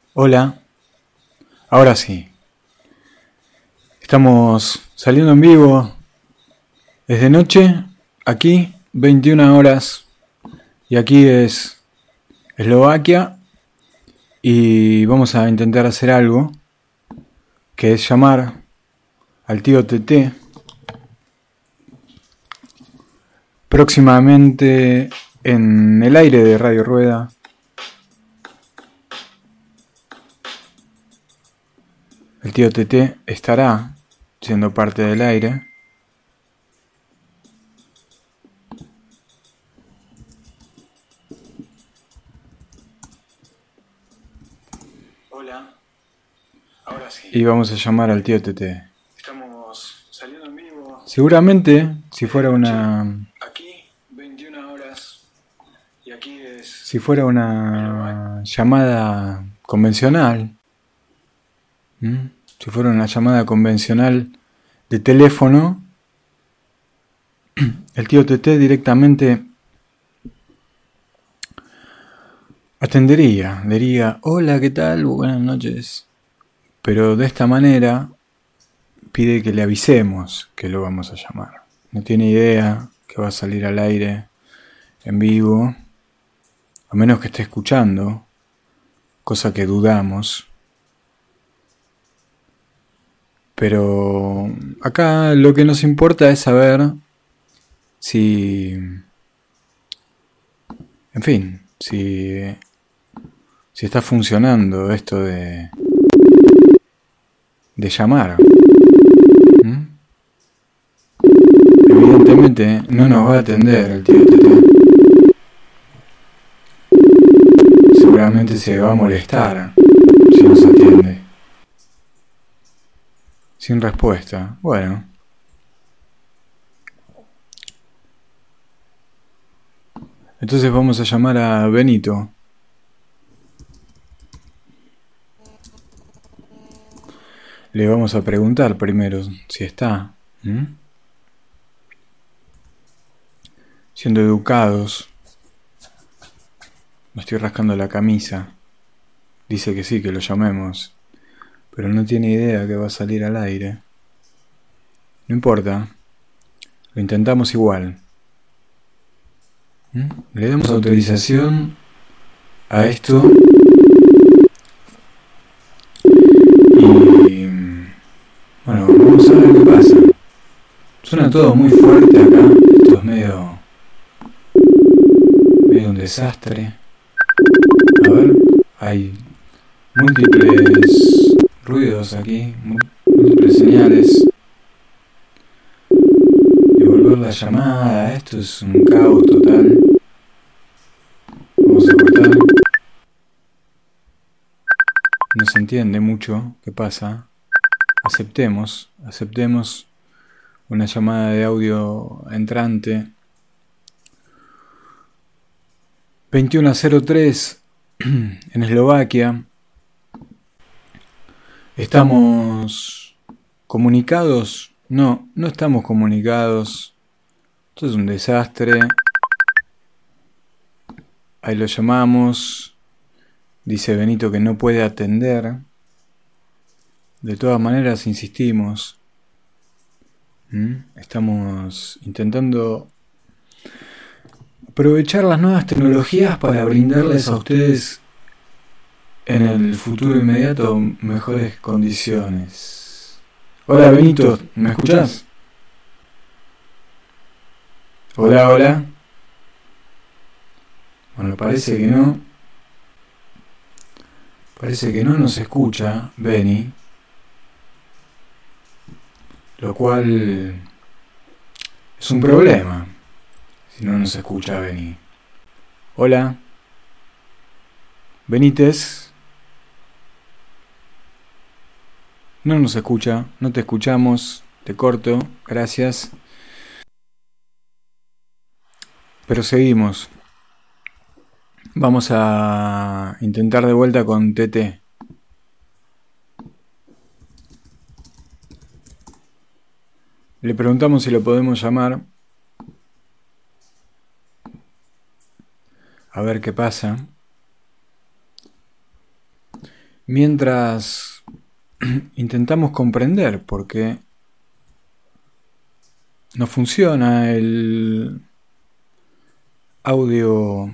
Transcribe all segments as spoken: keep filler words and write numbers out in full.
Hola, ahora sí. Estamos saliendo en vivo desde noche, aquí veintiuna horas y aquí es Eslovaquia y vamos a intentar hacer algo que es llamar al tío T T próximamente en el aire de Radio Rueda. El tío T T estará siendo parte del aire. Hola, ahora sí. Y vamos a llamar al tío T T. Estamos saliendo en vivo. Seguramente, si fuera una... Aquí, veintiuna horas. Y aquí es... Si fuera una llamada convencional, ¿m? si fuera una llamada convencional de teléfono, el tío T T directamente atendería, diría, hola, ¿qué tal? Buenas noches. Pero de esta manera pide que le avisemos que lo vamos a llamar. No tiene idea que va a salir al aire en vivo, a menos que esté escuchando, cosa que dudamos. Pero acá lo que nos importa es saber si, en fin, si, si está funcionando esto de, de llamar. ¿Mm? Evidentemente no nos va a atender el tío T T. Seguramente se va a molestar si nos atiende. Sin respuesta. Bueno. Entonces vamos a llamar a Benito. Le vamos a preguntar primero si está. ¿Mm? Siendo educados. Me estoy rascando la camisa. Dice que sí, que lo llamemos. Pero no tiene idea que va a salir al aire. No importa. Lo intentamos igual. ¿Mm? Le damos autorización a esto. Y bueno, vamos a ver qué pasa. Suena todo muy fuerte acá. Esto es medio medio un desastre. A ver, hay múltiples ruidos aquí, múltiples señales. Devolver la llamada, esto es un caos total. Vamos a cortar. No se entiende mucho qué pasa. Aceptemos, aceptemos una llamada de audio entrante. veintiuno cero tres en Eslovaquia. ¿Estamos comunicados? No, no estamos comunicados. Esto es un desastre. Ahí lo llamamos. Dice Benito que no puede atender. De todas maneras insistimos. ¿Mm? Estamos intentando aprovechar las nuevas tecnologías para brindarles a ustedes en el futuro inmediato mejores condiciones. Hola Benito, ¿me escuchás? Hola, hola. Bueno, parece que no. Parece que no nos escucha Beni. Lo cual es un problema si no nos escucha Beni. Hola. Benítez. No nos escucha, no te escuchamos, te corto, gracias. Pero seguimos. Vamos a intentar de vuelta con T T. Le preguntamos si lo podemos llamar. A ver qué pasa. mientras intentamos comprender por qué no funciona el audio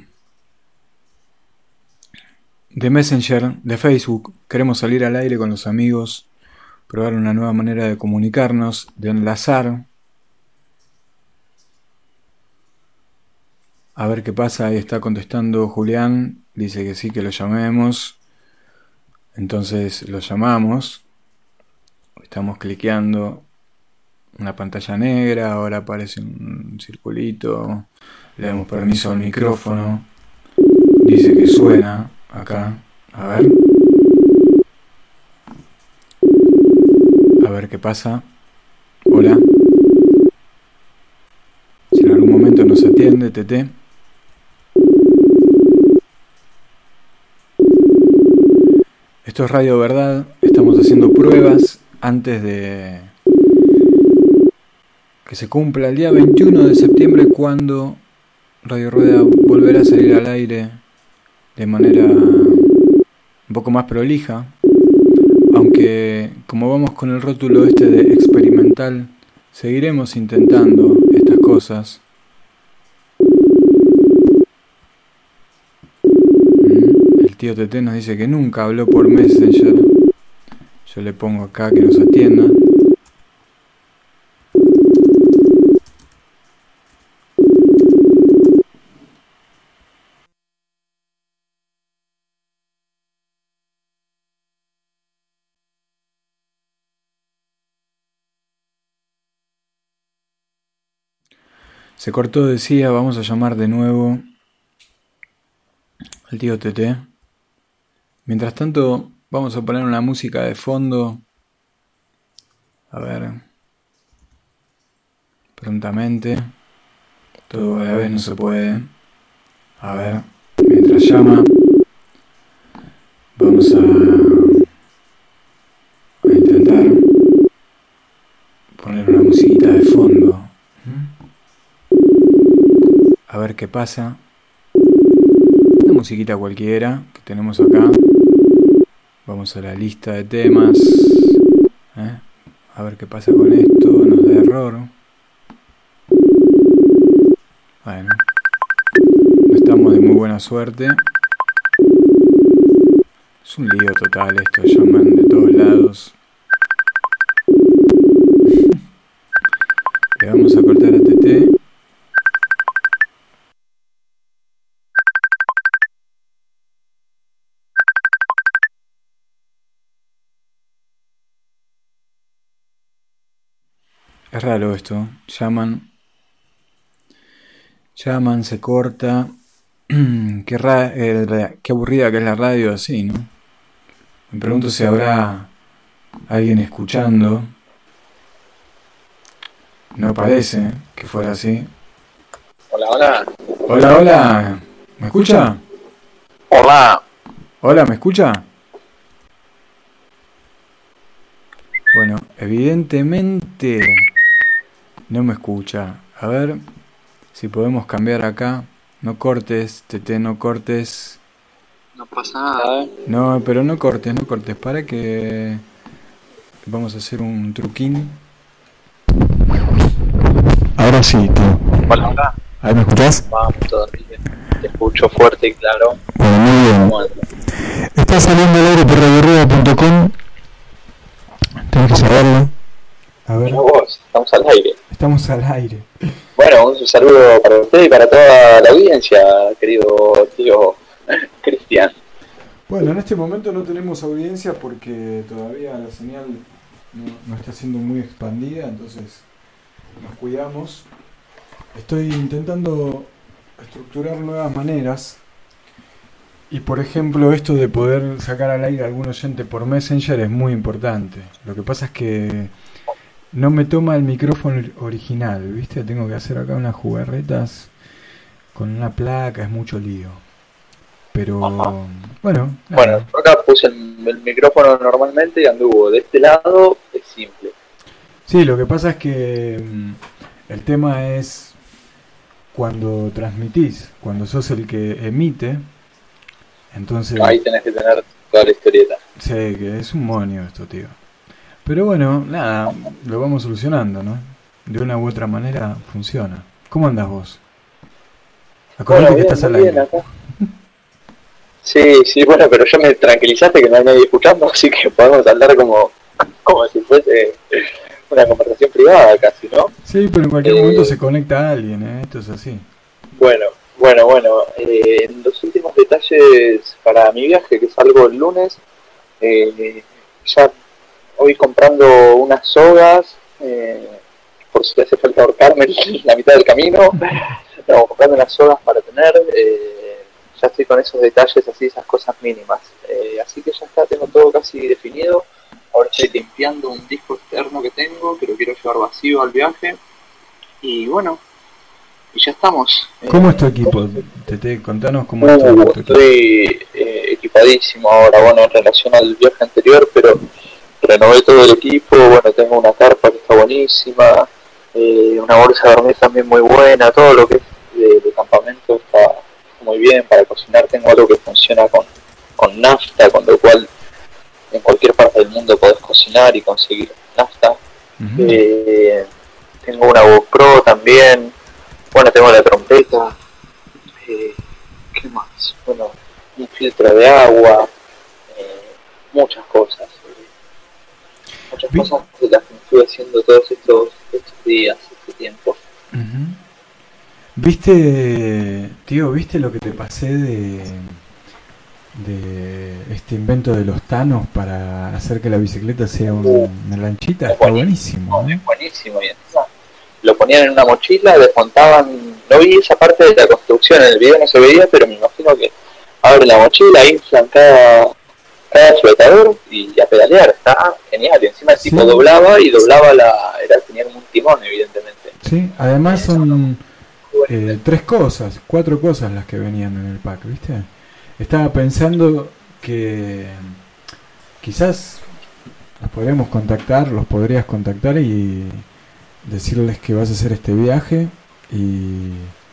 de Messenger de Facebook. Queremos salir al aire con los amigos, probar una nueva manera de comunicarnos, de enlazar. A ver qué pasa. Ahí está contestando Julián. Dice que sí, que lo llamemos. Entonces lo llamamos. Estamos cliqueando una pantalla negra. Ahora aparece un circulito. Le damos permiso al micrófono. Dice que suena acá. A ver. A ver qué pasa. Hola. Si en algún momento nos atiende, Tete. Esto es Radio Verdad. Estamos haciendo pruebas antes de que se cumpla el día veintiuno de septiembre, cuando Radio Rueda volverá a salir al aire de manera un poco más prolija. Aunque, como vamos con el rótulo este de experimental, seguiremos intentando estas cosas. El tío Tete nos dice que nunca habló por Messenger. Yo le pongo acá que nos atienda. Se cortó, decía. Vamos a llamar de nuevo al tío Tete. Mientras tanto, vamos a poner una música de fondo. A ver. Prontamente. Todo a la vez no se puede. A ver. Mientras llama, vamos a, a intentar poner una musiquita de fondo. A ver qué pasa. Una musiquita cualquiera que tenemos acá. Vamos a la lista de temas. ¿Eh? A ver qué pasa con esto. Nos da error. Bueno. No estamos de muy buena suerte. Es un lío total esto. Llaman de todos lados. Le vamos a cortar a Tete. Es raro esto. Llaman. Llaman, se corta. Qué, ra- eh, qué aburrida que es la radio así, ¿no? Me pregunto si habrá alguien escuchando. No parece que fuera así. Hola, hola. Hola, hola. ¿Me escucha? Hola. Hola, ¿me escucha? Bueno, evidentemente no me escucha. A ver si podemos cambiar acá. No cortes, Tete, no cortes. No pasa nada, ¿eh? No, pero no cortes, no cortes. Para que vamos a hacer un truquín. Ahora sí, tú. Hola, hola. ¿Ahí me escuchás? Vamos todavía. Te escucho fuerte y claro. Bueno, muy bien. Bueno, Está saliendo al aire por radio rueda punto com. Tenés que saberlo. A ver, mira vos, estamos al aire. estamos al aire. Bueno, un saludo para usted y para toda la audiencia, querido tío Cristian. Bueno, en este momento no tenemos audiencia porque todavía la señal no, no está siendo muy expandida, entonces nos cuidamos. Estoy intentando estructurar nuevas maneras y, por ejemplo, esto de poder sacar al aire a algún oyente por Messenger es muy importante. Lo que pasa es que no me toma el micrófono original, ¿viste? Tengo que hacer acá unas jugarretas con una placa, es mucho lío. Pero, Ajá. bueno. Bueno, nada. yo acá puse el, el micrófono normalmente y anduvo. De este lado es simple. Sí, lo que pasa es que mm, el tema es cuando transmitís, cuando sos el que emite, entonces Ahí tenés que tener toda la historieta. Sí, que es un monio esto, tío. Pero bueno, nada, lo vamos solucionando, ¿no? De una u otra manera funciona. ¿Cómo andas vos? Acordate Bueno, que bien, estás al muy bien aire. acá. Sí, sí, bueno, pero ya me tranquilizaste que no hay nadie escuchando, así que podemos hablar como, como si fuese una conversación privada casi, ¿no? Sí, pero en cualquier Eh, momento se conecta alguien, ¿eh? Esto es así. Bueno, bueno, bueno, eh, en los últimos detalles para mi viaje, que salgo el lunes, eh, ya voy comprando unas sogas, eh, por si hace falta ahorcarme en la mitad del camino, estamos comprando unas sogas para tener, eh, ya estoy con esos detalles así, esas cosas mínimas, eh, así que ya está, tengo todo casi definido, ahora estoy limpiando un disco externo que tengo, que lo quiero llevar vacío al viaje, y bueno, y ya estamos. ¿Cómo Eh, es tu equipo? Te, te, contanos cómo es tu, uh, tu equipo. estoy eh, equipadísimo ahora, bueno, en relación al viaje anterior, pero renové todo el equipo, bueno, tengo una carpa que está buenísima, eh, una bolsa de dormir también muy buena, todo lo que es de, de campamento está muy bien, para cocinar tengo algo que funciona con, con nafta, con lo cual en cualquier parte del mundo podés cocinar y conseguir nafta. Uh-huh. eh, tengo una GoPro también, bueno, tengo la trompeta, eh, ¿qué más? Bueno, un filtro de agua, eh, muchas cosas. Muchas ¿Vi? cosas de las que me estuve haciendo todos estos, estos días, este tiempo. Uh-huh. ¿Viste, tío, viste lo que te pasé de, de este invento de los Thanos para hacer que la bicicleta sea un, uh, una lanchita? Está buenísimo. buenísimo, ¿eh? Es buenísimo. Y encima lo ponían en una mochila, desmontaban, no vi esa parte de la construcción, en el video no se veía, pero me imagino que abren la mochila, inflan cada... cada flotador y a pedalear, está genial, y encima el tipo sí. doblaba y doblaba la, era tenía un timón evidentemente. Sí, además son eh, tres cosas, cuatro cosas las que venían en el pack, ¿viste? Estaba pensando que quizás los podríamos contactar, los podrías contactar y decirles que vas a hacer este viaje y,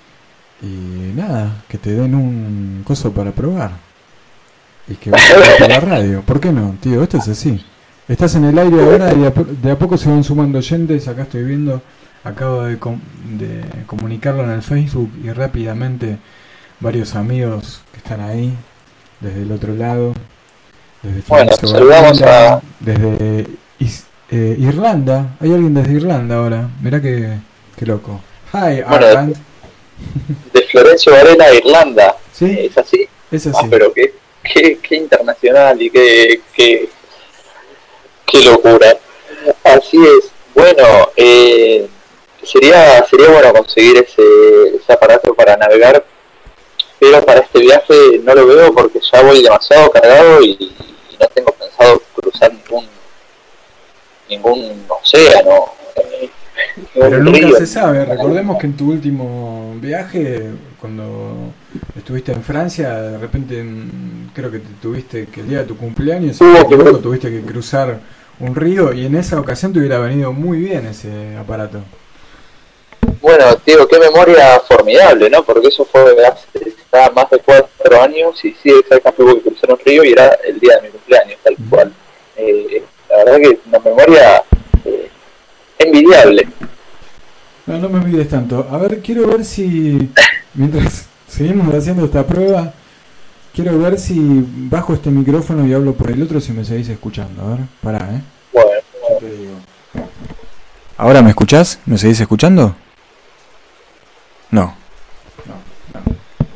y nada, que te den un coso para probar. Y que vas a por la radio. ¿Por qué no, tío? Esto es así. Estás en el aire ahora y de a, de a poco se van sumando oyentes. Acá estoy viendo, acabo de, com- de comunicarlo en el Facebook y rápidamente varios amigos que están ahí, desde el otro lado. Desde bueno, saludamos a... Desde is, eh, Irlanda. Hay alguien desde Irlanda ahora. Mirá que, que loco. Hi, bueno, Ireland. De, de Florencio Varela a Irlanda. ¿Sí? ¿Es así? Es así. Ah, pero qué, qué, qué internacional y qué, qué, qué locura. Así es. Bueno, eh, sería sería bueno conseguir ese, ese aparato para navegar, pero para este viaje no lo veo porque ya voy demasiado cargado y, y no tengo pensado cruzar ningún ningún océano. Eh, Pero nunca río. Se sabe, recordemos que en tu último viaje, cuando estuviste en Francia, de repente creo que te tuviste que el día de tu cumpleaños, si no me equivoco, tuviste que cruzar un río y en esa ocasión te hubiera venido muy bien ese aparato. Bueno, tío, qué memoria formidable, ¿no? Porque eso fue hace más de cuatro años y sí, exactamente tuve que cruzar un río y era el día de mi cumpleaños, tal uh-huh. cual. Eh, la verdad que una memoria eh, envidiable. No, no me envidies tanto. A ver, quiero ver si, mientras seguimos haciendo esta prueba, quiero ver si bajo este micrófono y hablo por el otro, si me seguís escuchando. A ver, pará, ¿eh? Bueno, bueno. Te digo. ¿Ahora me escuchás? ¿Me seguís escuchando? No. No, no.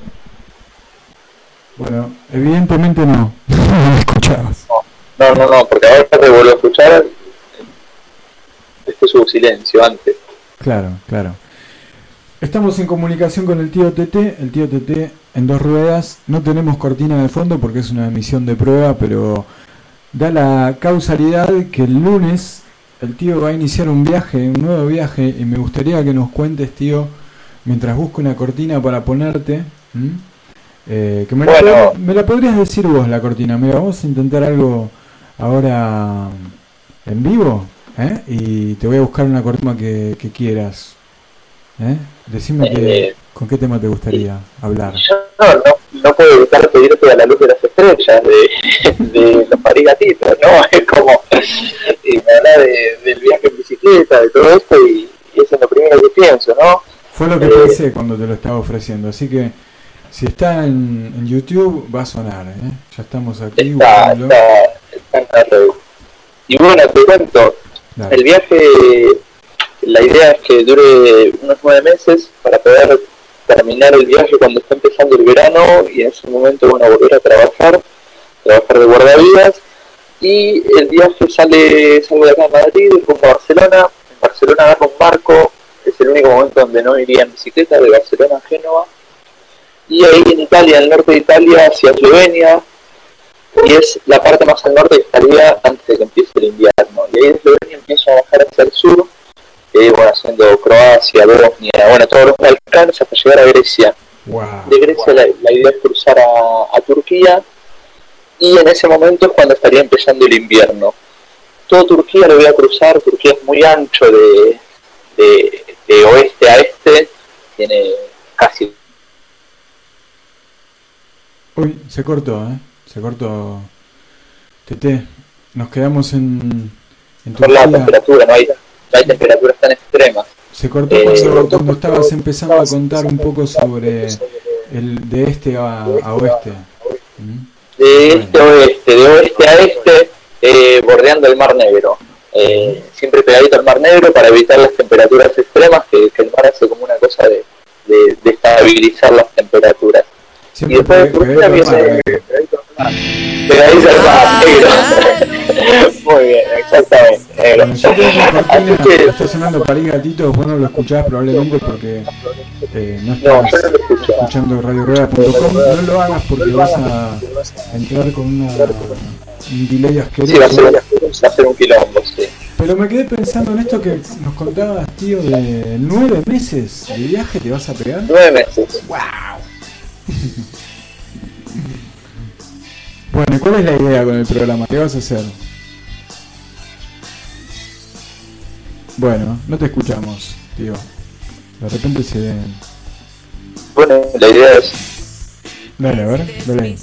Bueno, evidentemente no. No me escuchabas. No, no, no, porque ahora te vuelvo a escuchar. Este es un silencio antes. Claro, claro. Estamos en comunicación con el tío Tete, el tío Tete en dos ruedas. No tenemos cortina de fondo porque es una emisión de prueba, pero da la causalidad que el lunes el tío va a iniciar un viaje, un nuevo viaje, y me gustaría que nos cuentes, tío, mientras busco una cortina para ponerte, eh, que me, bueno. la, me la podrías decir vos la cortina. Mira, vamos a intentar algo ahora en vivo. ¿Eh? Y te voy a buscar una cortina que, que quieras. ¿Eh? Decime eh, que... ¿Con qué tema te gustaría hablar? Yo no, no, no puedo evitar pedirte a la luz de las estrellas de, de los Parigatitos, ¿no? Es como, y me habla de, del viaje en bicicleta, de todo esto, y, y eso es lo primero que pienso, ¿no? Fue lo que eh, pensé cuando te lo estaba ofreciendo, así que si está en, en YouTube va a sonar, ¿eh? Ya estamos aquí. Está, está, está en la red. Y bueno, te cuento, Dale. El viaje, la idea es que dure unos nueve meses para poder terminar el viaje cuando está empezando el verano y en ese momento, bueno, volver a trabajar, trabajar de guardavidas. Y el viaje sale, salgo de acá en Madrid, rumbo a Barcelona. En Barcelona agarro un barco, es el único momento donde no iría en bicicleta, de Barcelona a Génova. Y ahí en Italia, en el norte de Italia, hacia Eslovenia, y es la parte más al norte que estaría antes de que empiece el invierno. Y ahí de Eslovenia empiezo a bajar hacia el sur, eh, bueno, haciendo Croacia, Bosnia, bueno, todos los Balcanes hasta llegar a Grecia. Wow. De Grecia wow. la, la idea es cruzar a, a Turquía, y en ese momento es cuando estaría empezando el invierno. Todo Turquía lo voy a cruzar, Turquía es muy ancho de, de, de oeste a este, tiene casi... Uy, se cortó, ¿eh? Se cortó. Tete, nos quedamos en, en Por la temperatura, no hay, no hay temperaturas tan extremas. Se cortó eh, cuando, cuando estabas empezando a contar un poco sobre el de este a, a oeste. ¿Mm? De este a oeste, de oeste a este, eh, bordeando el Mar Negro. Eh, siempre pegadito al Mar Negro para evitar las temperaturas extremas, que, que el mar hace como una cosa de, de, de estabilizar las temperaturas. Siempre y después de Turquía viene pegadito al Mar Negro. Muy bien, exactamente. Negro. Bueno, yo creo que Cortina que... está sonando Parigatitos, vos no lo escuchás probablemente porque eh, no estás no, yo no lo escucho. escuchando radio rueda punto com. No lo hagas porque vas a entrar con una, un delay asqueroso. Sí, va a ser, va a ser un quilombo, sí. Pero me quedé pensando en esto que nos contabas, tío, de nueve meses de viaje te vas a pegar. Nueve meses. ¡Wow! Bueno, ¿cuál es la idea con el programa? ¿Qué vas a hacer? Bueno, no te escuchamos, tío. De repente se... Bueno, la idea es... Dale, a ver, dale.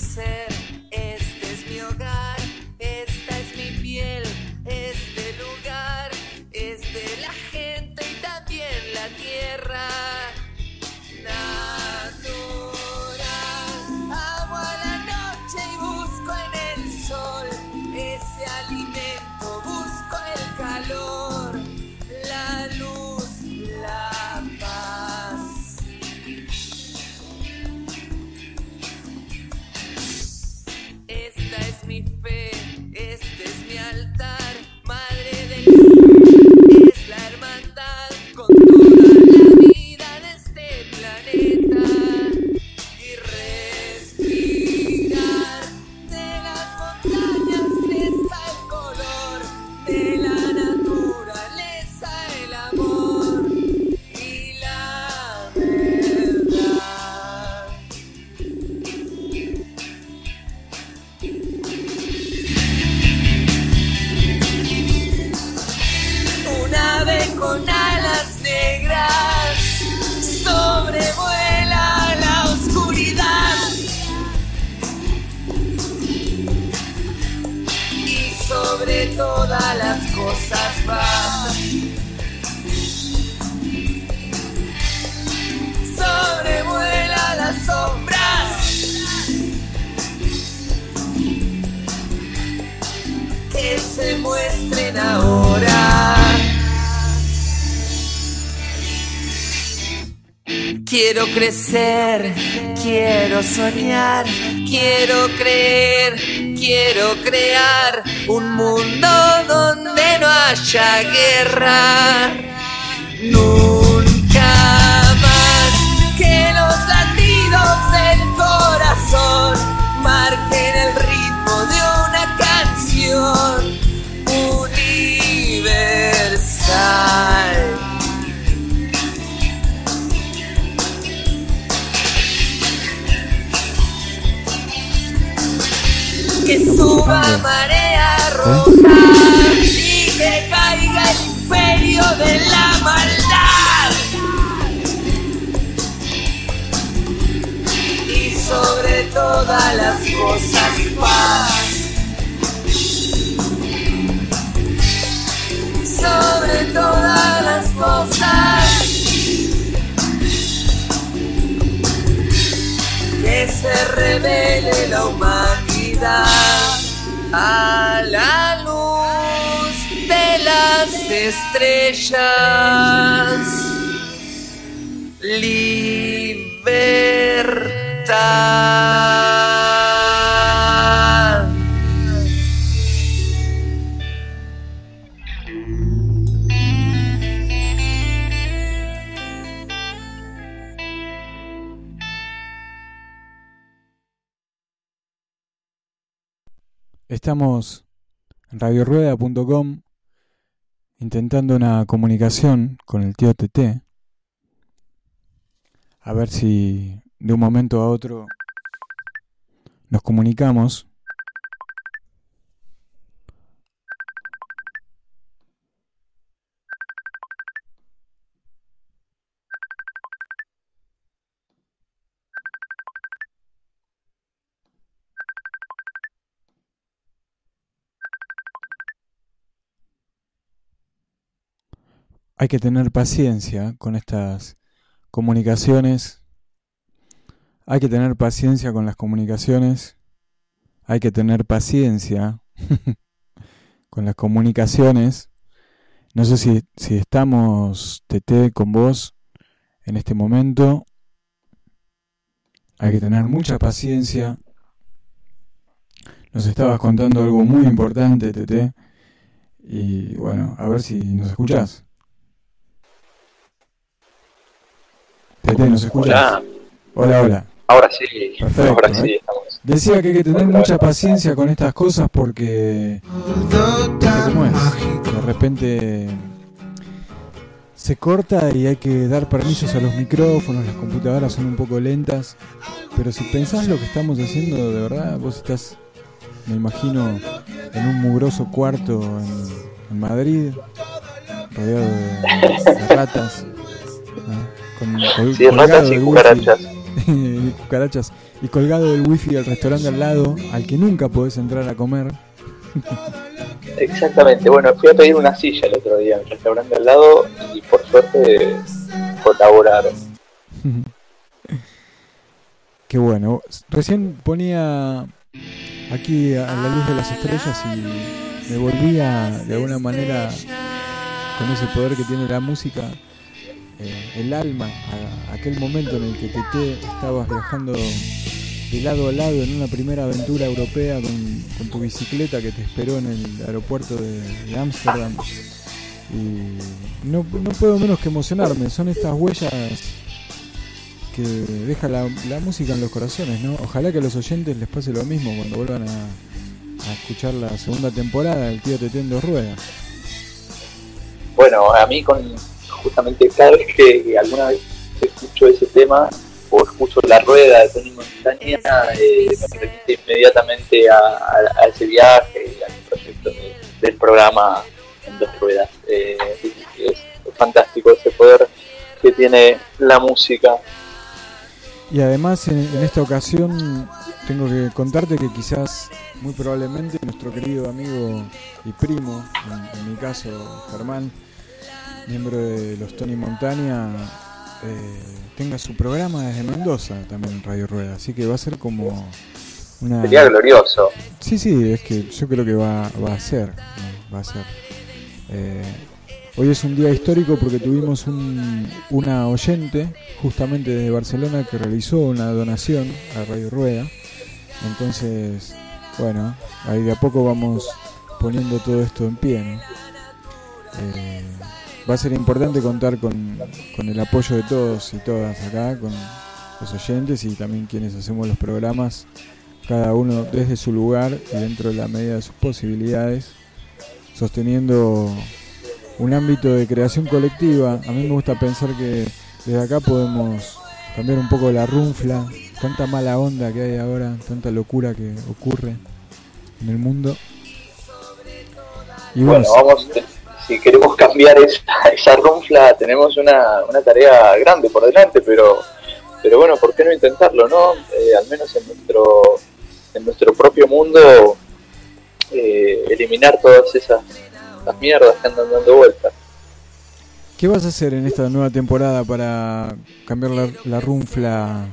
Todas las cosas va. Sobrevuela las sombras que se muestren ahora. Quiero crecer, quiero soñar, quiero creer, quiero crear un mundo donde no haya guerra. Nunca más que los latidos del corazón marquen el ritmo de una canción universal. Que suba marea roja y que caiga el imperio de la maldad. todas las cosas paz. Sobre todas las cosas que se revele la humanidad a la luz de las estrellas. Libertad. Estamos en radio rueda punto com intentando una comunicación con el tío Tete. A ver si de un momento a otro nos comunicamos. Hay que tener paciencia con estas comunicaciones. Hay que tener paciencia con las comunicaciones. Hay que tener paciencia con las comunicaciones. No sé si, si estamos, Tete, con vos en este momento. Hay que tener mucha paciencia. Nos estabas contando algo muy importante, Tete. Y bueno, a ver si nos escuchás. Tete, ¿nos escuchas? Hola. Hola, hola. Ahora sí, Perfecto, ahora ¿eh? sí estamos. Decía que hay que tener mucha paciencia con estas cosas porque, ¿viste cómo es? De repente se corta y hay que dar permisos a los micrófonos, las computadoras son un poco lentas, pero si pensás lo que estamos haciendo de verdad, vos estás, me imagino, en un mugroso cuarto en, en Madrid, rodeado de, de ratas, ¿no? Con, col, Sí, ratas y cucarachas. Y cucarachas y colgado del wifi del restaurante al lado al que nunca podés entrar a comer. Exactamente, bueno, fui a pedir una silla el otro día en el restaurante al lado y por suerte colaboraron. Qué bueno. Recién ponía aquí a la luz de las estrellas y me volvía de alguna manera con ese poder que tiene la música. Eh, el alma, a, a aquel momento en el que Tete estabas viajando de lado a lado en una primera aventura europea con, con tu bicicleta que te esperó en el aeropuerto de Ámsterdam. Y no, no puedo menos que emocionarme, son estas huellas que deja la, la música en los corazones, ¿no? Ojalá que a los oyentes les pase lo mismo cuando vuelvan a, a escuchar la segunda temporada del Tío Tete en dos ruedas. Bueno, a mí con justamente cada vez que alguna vez escucho ese tema o escucho La Rueda de Tony Montaña, eh, me remite inmediatamente a, a, a ese viaje y al proyecto de, del programa en dos ruedas. Eh, es fantástico ese poder que tiene la música. Y además en, en esta ocasión tengo que contarte que quizás, muy probablemente, nuestro querido amigo y primo, en, en mi caso Germán, miembro de los Tony Montaña, eh, tenga su programa desde Mendoza también en Radio Rueda, así que va a ser como una... Sería glorioso. Sí, sí, es que yo creo que va, va a ser, ¿no? Va a ser. Eh, hoy es un día histórico porque tuvimos un, una oyente justamente desde Barcelona que realizó una donación a Radio Rueda, entonces, bueno, ahí de a poco vamos poniendo todo esto en pie, ¿no? Eh, va a ser importante contar con, con el apoyo de todos y todas acá, con los oyentes y también quienes hacemos los programas, cada uno desde su lugar y dentro de la medida de sus posibilidades, sosteniendo un ámbito de creación colectiva. A mí me gusta pensar que desde acá podemos cambiar un poco la runfla, tanta mala onda que hay ahora, tanta locura que ocurre en el mundo. Y bueno, bueno, vamos, si queremos cambiar esa, esa runfla, tenemos una, una tarea grande por delante, pero pero bueno, ¿por qué no intentarlo, no? Eh, al menos en nuestro en nuestro propio mundo eh, eliminar todas esas las mierdas que andan dando vueltas. ¿Qué vas a hacer en esta nueva temporada para cambiar la, la runfla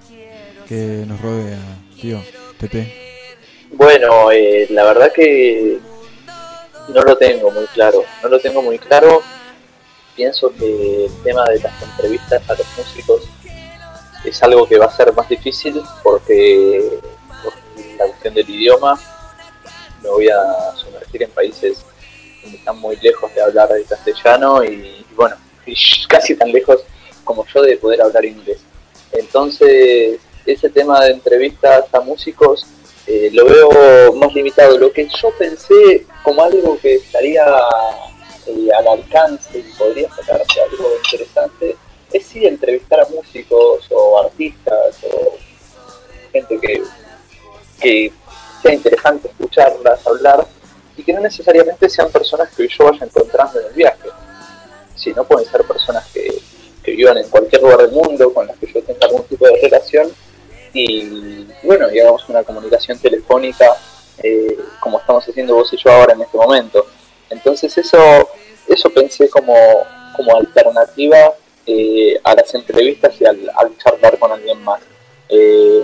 que nos rodea, tío? Tete. Bueno, eh, la verdad que no lo tengo muy claro, no lo tengo muy claro. Pienso que el tema de las entrevistas a los músicos es algo que va a ser más difícil porque por la cuestión del idioma me voy a sumergir en países que están muy lejos de hablar el castellano y, y bueno, y casi tan lejos como yo de poder hablar inglés. Entonces, ese tema de entrevistas a músicos eh, lo veo más limitado. Lo que yo pensé como algo que estaría eh, al alcance y podría sacarse algo interesante es sí entrevistar a músicos o artistas o gente que, que sea interesante escucharlas, hablar, y que no necesariamente sean personas que yo vaya encontrando en el viaje, sino pueden ser personas que, que vivan en cualquier lugar del mundo, con las que yo tenga algún tipo de relación, y bueno, y hagamos una comunicación telefónica eh, como estamos haciendo vos y yo ahora en este momento. Entonces eso eso pensé como, como alternativa eh, a las entrevistas y al, al charlar con alguien más. Eh,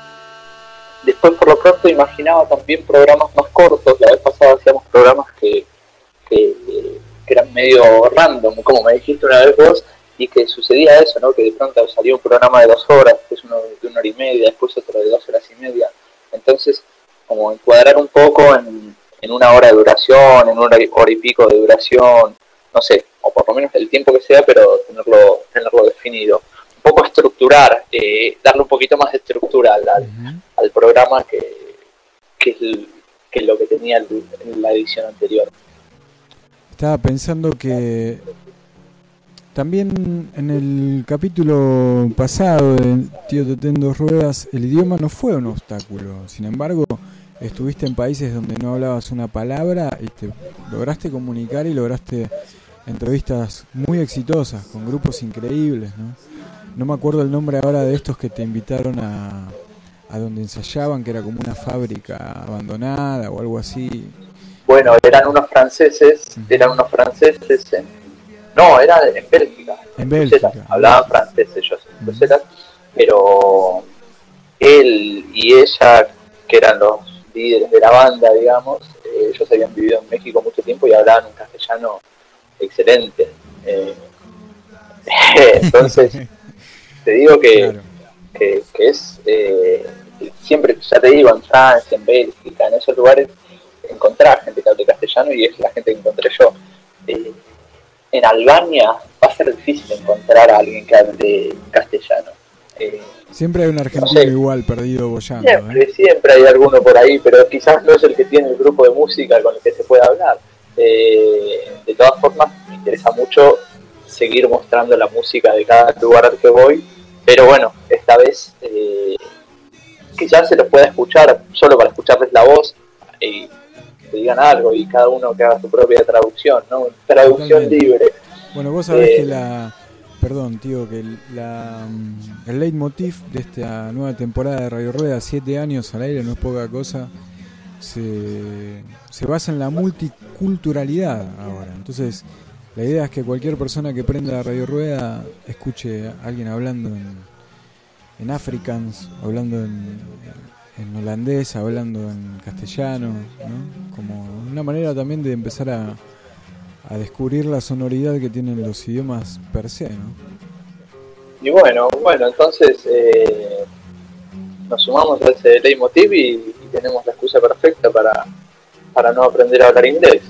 después por lo pronto imaginaba también programas más cortos. La vez pasada hacíamos programas que, que, que eran medio random, como me dijiste una vez vos, y que sucedía eso, ¿no? Que de pronto salía un programa de dos horas, después uno de una hora y media, después otro de dos horas y media. Entonces, como encuadrar un poco en, en una hora de duración, en una hora y pico de duración, no sé, o por lo menos el tiempo que sea, pero tenerlo, tenerlo definido. Un poco estructurar, eh, darle un poquito más de estructura al, uh-huh. al programa que, que, es el, que es lo que tenía el, en la edición anterior. Estaba pensando que también en el capítulo pasado de Tío Tete en dos ruedas, el idioma no fue un obstáculo. Sin embargo, estuviste en países donde no hablabas una palabra y te lograste comunicar y lograste entrevistas muy exitosas con grupos increíbles, ¿no? No me acuerdo el nombre ahora de estos que te invitaron a, a donde ensayaban, que era como una fábrica abandonada o algo así. Bueno, eran unos franceses, uh-huh. eran unos franceses en No, era en Bélgica. En Bélgica. Hablaban francés ellos, uh-huh. pero él y ella, que eran los líderes de la banda, digamos, eh, ellos habían vivido en México mucho tiempo y hablaban un castellano excelente. Eh, entonces, te digo que, claro. que, que es, eh, siempre, ya te digo, en Francia, en Bélgica, en esos lugares, encontrar gente que hable castellano y es la gente que encontré yo. Eh, En Albania va a ser difícil encontrar a alguien que hable castellano. Eh, siempre hay un argentino no sé, igual perdido boyando. Siempre, ¿eh? siempre hay alguno por ahí, pero quizás no es el que tiene el grupo de música con el que se puede hablar. Eh, de todas formas, me interesa mucho seguir mostrando la música de cada lugar al que voy, pero bueno, esta vez eh, quizás se los pueda escuchar solo para escucharles la voz y que digan algo y cada uno que haga su propia traducción, ¿no? Traducción Totalmente. Libre. Bueno, vos sabés eh, que la... Perdón, tío, que la, el leitmotiv de esta nueva temporada de Radio Rueda, siete años al aire, no es poca cosa, se, se basa en la multiculturalidad ahora. Entonces, la idea es que cualquier persona que prenda Radio Rueda escuche a alguien hablando en, en Afrikaans, hablando en... en holandés, hablando en castellano, ¿no? Como una manera también de empezar a, a descubrir la sonoridad que tienen los idiomas per se, ¿no? Y bueno, bueno, entonces eh, nos sumamos a ese leitmotiv y, y tenemos la excusa perfecta para, para no aprender a hablar inglés.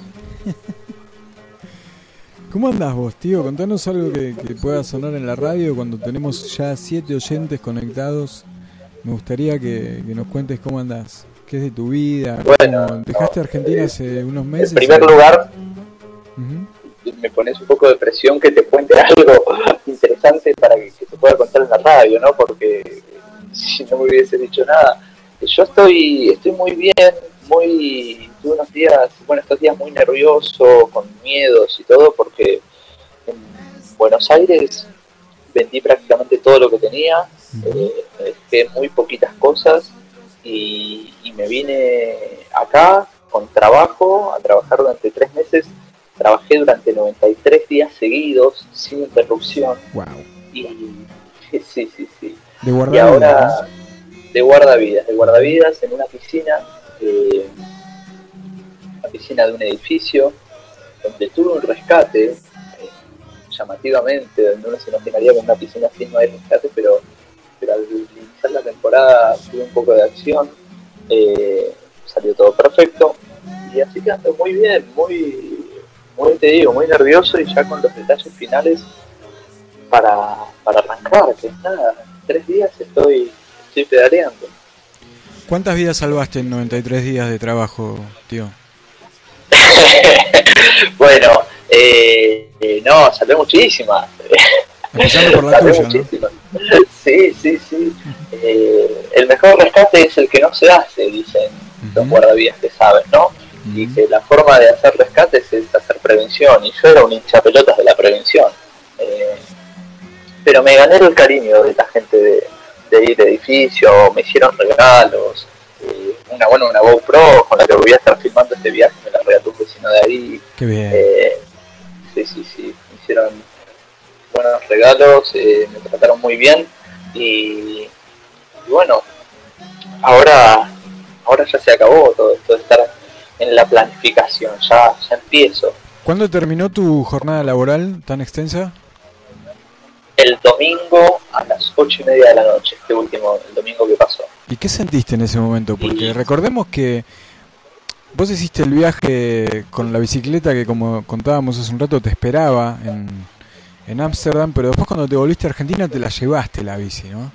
¿Cómo andás vos, tío? Contanos algo que, que pueda sonar en la radio cuando tenemos ya siete oyentes conectados. Me gustaría que, que nos cuentes cómo andás, qué es de tu vida. Bueno, dejaste Argentina hace unos meses. En primer ¿sí? lugar, uh-huh. me pones un poco de presión que te cuente algo interesante para que, que se pueda contar en la radio, ¿no? Porque si no me hubiese dicho nada. Yo estoy estoy muy bien, muy tuve unos días, bueno, estos días muy nervioso, con miedos y todo, porque en Buenos Aires vendí prácticamente todo lo que tenía. Uh-huh. eh, dejé muy poquitas cosas y, y me vine acá con trabajo, a trabajar durante tres meses. Trabajé durante noventa y tres días seguidos, sin interrupción. Wow. Y sí, sí, sí. sí. De y guardavidas, ahora, ¿no? de guardavidas, de guardavidas en una piscina, eh, la piscina de un edificio, donde tuve un rescate, eh, llamativamente, donde uno se imaginaría que en una piscina así no hay rescate, pero, pero al iniciar la temporada tuve un poco de acción, eh, salió todo perfecto, y así que ando muy bien, muy, muy te digo, muy nervioso, y ya con los detalles finales para, para arrancar, que es nada, tres días estoy, estoy pedaleando. ¿Cuántas vidas salvaste en noventa y tres días de trabajo, tío? Bueno, eh, eh, no, salvé muchísimas. Empezando por la salvé tuya, muchísimas. ¿No? Sí, sí, sí. Eh, el mejor rescate es el que no se hace, dicen uh-huh. los guardavías que saben, ¿no? Uh-huh. Y que la forma de hacer rescates es hacer prevención. Y yo era un hinchapelotas de la prevención. Eh, pero me gané el cariño de la gente de, de ir de edificio, me hicieron regalos. Eh, una bueno una GoPro con la que voy a estar filmando este viaje, me la regaló un vecino de ahí. Qué bien. Eh, sí, sí, sí, me hicieron buenos regalos, eh, me trataron muy bien y, y bueno, ahora ahora ya se acabó todo esto de estar en la planificación, ya, ya empiezo. ¿Cuándo terminó tu jornada laboral tan extensa? El domingo a las ocho y media de la noche, este último, el domingo que pasó. ¿Y qué sentiste en ese momento? Porque y... recordemos que vos hiciste el viaje con la bicicleta que, como contábamos hace un rato, te esperaba en en Ámsterdam, pero después cuando te volviste a Argentina te la llevaste la bici, ¿no?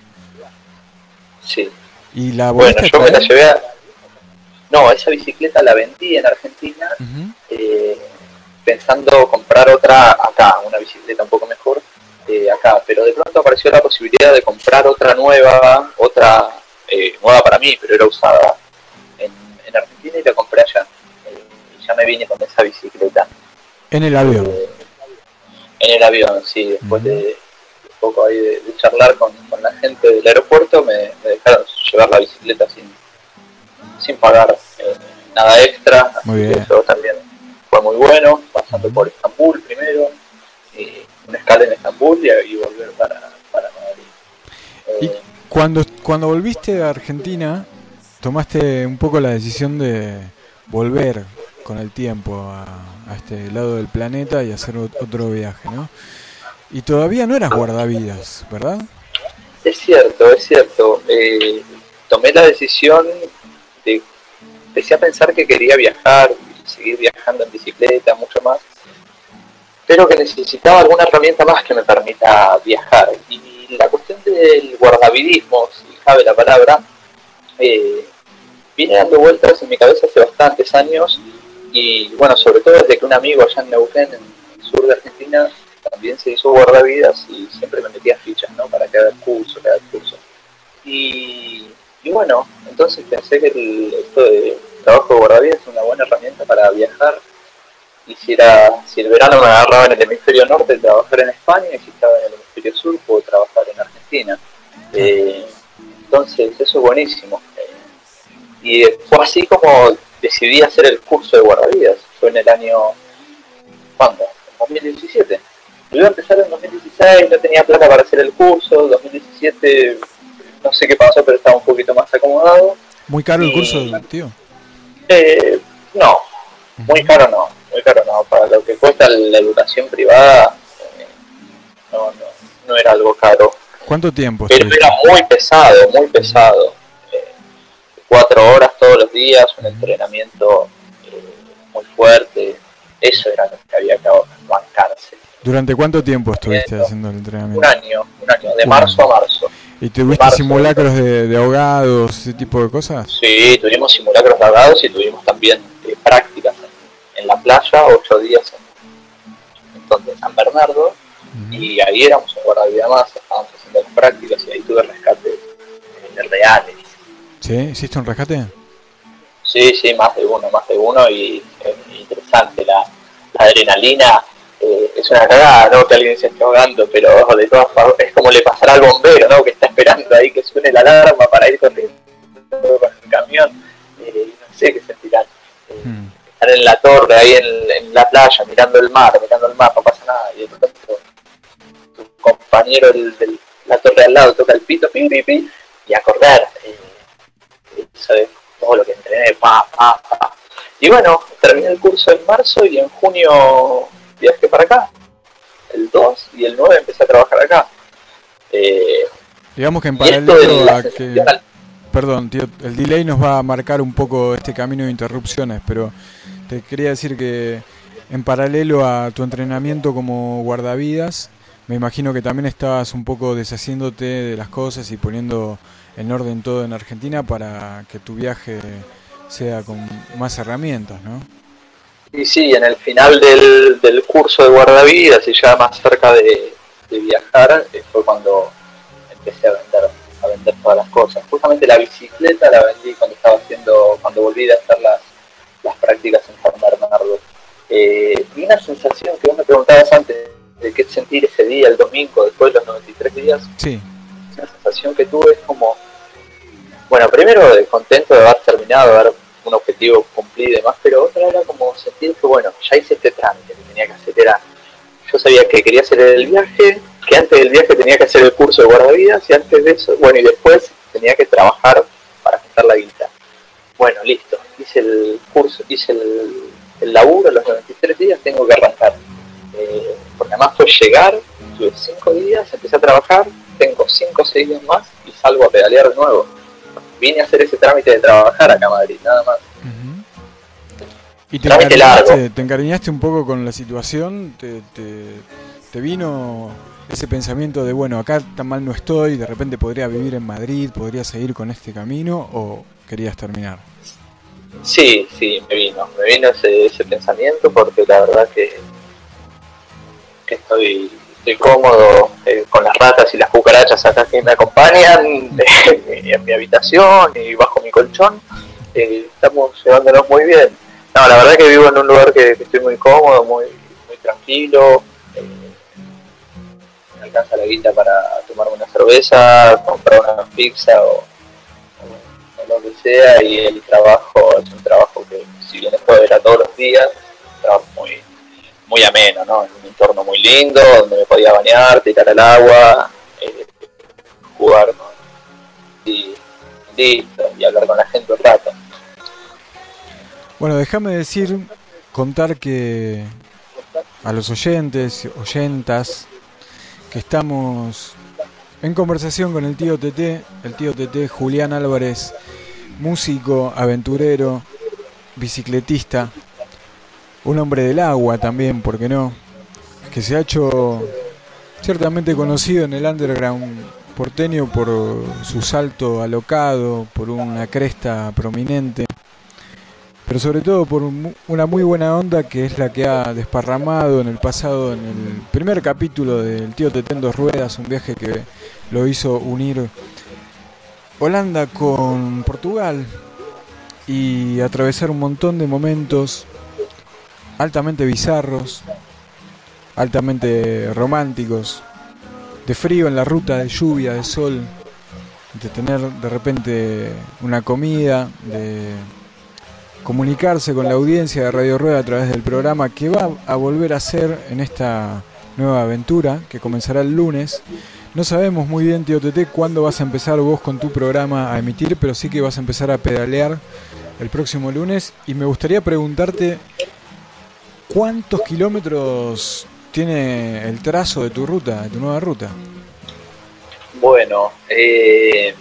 Sí. ¿Y la bueno, volviste yo a me traer? la llevé a... No, esa bicicleta la vendí en Argentina, uh-huh. eh, pensando comprar otra acá, una bicicleta un poco mejor. Eh, acá, pero de pronto apareció la posibilidad de comprar otra nueva, otra eh, nueva para mí, pero era usada en, en Argentina y la compré allá. Eh, y ya me vine con esa bicicleta. ¿En el avión? Eh, en el avión, sí. Después uh-huh. de un poco ahí de, de charlar con, con la gente del aeropuerto, me, me dejaron llevar la bicicleta sin, sin pagar eh, nada extra. Muy bien. Eso también fue muy bueno, pasando uh-huh. por Estambul primero. Eh, una escala en Estambul y, y volver para, para Madrid. Eh, y cuando, cuando volviste a Argentina, tomaste un poco la decisión de volver con el tiempo a, a este lado del planeta y hacer otro viaje, ¿no? Y todavía no eras guardavidas, ¿verdad? Es cierto, es cierto. Eh, tomé la decisión de... Empecé a pensar que quería viajar, seguir viajando en bicicleta, mucho más, pero que necesitaba alguna herramienta más que me permita viajar. Y la cuestión del guardavidismo, si cabe la palabra, eh, viene dando vueltas en mi cabeza hace bastantes años, y bueno, sobre todo desde que un amigo allá en Neuquén, en el sur de Argentina, también se hizo guardavidas y siempre me metía fichas, ¿no? Para que haga el curso, que haga el curso. Y, y bueno, entonces pensé que el, esto de trabajo de guardavidas es una buena herramienta para viajar. Y si, era, si el verano me agarraba en el hemisferio norte, trabajar en España, y si estaba en el hemisferio sur, puedo trabajar en Argentina. Eh, entonces, eso es buenísimo. Eh, y fue así como decidí hacer el curso de guardavidas. Fue en el año... ¿Cuándo? En dos mil diecisiete. Yo iba a empezar en dos mil dieciséis, no tenía plata para hacer el curso. dos mil diecisiete, no sé qué pasó, pero estaba un poquito más acomodado. ¿Muy caro y, el curso, tío? Eh, no, muy caro no. Muy caro no, para lo que cuesta la educación privada, eh, no, no, no era algo caro. ¿Cuánto tiempo? Pero era muy pesado, muy pesado. Eh, cuatro horas todos los días, un entrenamiento eh, muy fuerte. Eso era lo que había que bancarse. ¿Durante cuánto tiempo estuviste eh, haciendo el entrenamiento? Un año, un año, de marzo a marzo. ¿Y tuviste marzo, simulacros de, de ahogados, ese tipo de cosas? Sí, tuvimos simulacros de ahogados y tuvimos también eh, prácticas en la playa, ocho días en, en San Bernardo, uh-huh. y ahí éramos un guardavidas más, estábamos haciendo las prácticas y ahí tuve rescates eh, reales. ¿Sí? ¿Hiciste un rescate? Sí, sí, más de uno, más de uno, y es interesante, la, la adrenalina eh, es una cagada, ¿no? Que alguien se esté ahogando, pero de todas formas es como le pasará al bombero, ¿no? Que está esperando ahí que suene la alarma para ir corriendo con el camión, eh, no sé qué sentirán. Eh, Hmm. Estar en la torre, ahí en, en la playa, mirando el mar, mirando el mar, no pasa nada, y de pronto tu compañero del, del la torre al lado toca el pito, pi, pi, pi, y a correr. Eh, eso es todo lo que entrené, pa, pa, pa. Y bueno, terminé el curso en marzo y en junio viajé para acá. El dos y el nueve empecé a trabajar acá. Eh, Digamos que en y esto de paralelo la a que... sensación al- Perdón, tío, el delay nos va a marcar un poco este camino de interrupciones, pero te quería decir que en paralelo a tu entrenamiento como guardavidas, me imagino que también estabas un poco deshaciéndote de las cosas y poniendo en orden todo en Argentina para que tu viaje sea con más herramientas, ¿no? Y sí, en el final del, del curso de guardavidas y ya más cerca de, de viajar, eh, fue cuando empecé a vender, a vender todas las cosas. Justamente la bicicleta la vendí cuando estaba haciendo, cuando volví a hacer las, las prácticas en San Bernardo. Eh, y una sensación que vos me preguntabas antes de qué sentir ese día, el domingo, después de los noventa y tres días, Sí. una sensación que tuve es como, bueno, primero de contento de haber terminado, de haber un objetivo cumplido y demás, pero otra era como sentir que, bueno, ya hice este trámite que tenía que hacer, era, yo sabía que quería hacer el viaje, que antes del viaje tenía que hacer el curso de guardavidas, y antes de eso, bueno, y después tenía que trabajar para juntar la guita. Bueno, listo, hice el curso, hice el, el laburo, los noventa y tres días, tengo que arrancar. Eh, porque además fue llegar, tuve cinco días, empecé a trabajar, tengo cinco o seis días más y salgo a pedalear de nuevo. Vine a hacer ese trámite de trabajar acá a Madrid, nada más. Uh-huh. ¿Y te Trámite encariñaste, largo. te encariñaste un poco con la situación? ¿Te, te, te vino ese pensamiento de, bueno, acá tan mal no estoy, de repente podría vivir en Madrid, podría seguir con este camino, o querías terminar? Sí, sí, me vino, me vino ese, ese pensamiento porque la verdad que, que estoy, estoy cómodo eh, con las ratas y las cucarachas acá que me acompañan eh, en mi habitación y bajo mi colchón. Eh, estamos llevándonos muy bien. No, la verdad que vivo en un lugar que, que estoy muy cómodo, muy, muy tranquilo. Eh, me alcanza la guita para tomarme una cerveza, comprar una pizza o, o, o lo que sea, y el trabajo es un trabajo que, si bien esto era todos los días, es un trabajo muy, muy ameno, ¿no? En un entorno muy lindo, donde me podía bañar, tirar al agua, eh, jugar, ¿no? Y listo, y hablar con la gente un rato. Bueno, déjame decir, contar que a los oyentes, oyentas, que estamos en conversación con el tío Tete, el tío Tete Julián Álvarez, músico, aventurero, bicicletista, un hombre del agua también, ¿por qué no? Que se ha hecho ciertamente conocido en el underground porteño por su salto alocado, por una cresta prominente, pero sobre todo por un, una muy buena onda que es la que ha desparramado en el pasado, en el primer capítulo del Tío Tete en dos ruedas, un viaje que lo hizo unir Holanda con Portugal y atravesar un montón de momentos altamente bizarros, altamente románticos, de frío en la ruta, de lluvia, de sol, de tener de repente una comida, de comunicarse con la audiencia de Radio Rueda a través del programa que va a volver a hacer en esta nueva aventura que comenzará el lunes. No sabemos muy bien, tío Tete, cuándo vas a empezar vos con tu programa a emitir, pero sí que vas a empezar a pedalear el próximo lunes, y me gustaría preguntarte ¿cuántos kilómetros tiene el trazo de tu ruta, de tu nueva ruta? Bueno, eh,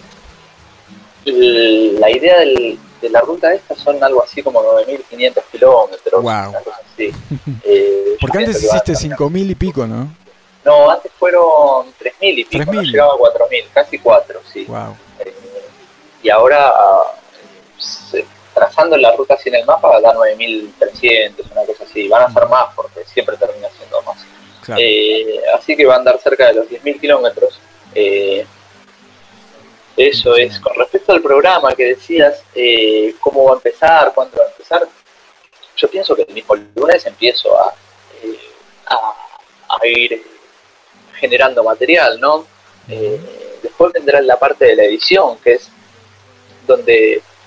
la idea del, de la ruta esta son algo así como nueve mil quinientos kilómetros. Wow. Una cosa así. Eh, Porque antes hiciste cinco mil y pico, ¿no? No, antes fueron tres mil y pico, tres mil. no llegaba a cuatro mil, casi cuatro, sí. Wow. Eh, y ahora, eh, trazando la ruta así en el mapa, da nueve mil trescientos, una cosa así. Van a ser más porque siempre termina siendo más. Claro. Eh, así que va a andar cerca de los diez mil kilómetros. Eh, eso es. Con respecto al programa que decías, eh, cómo va a empezar, cuándo va a empezar, yo pienso que el mismo lunes empiezo a, eh, a, a ir generando material, ¿no? Eh, después vendrá la parte de la edición, que es donde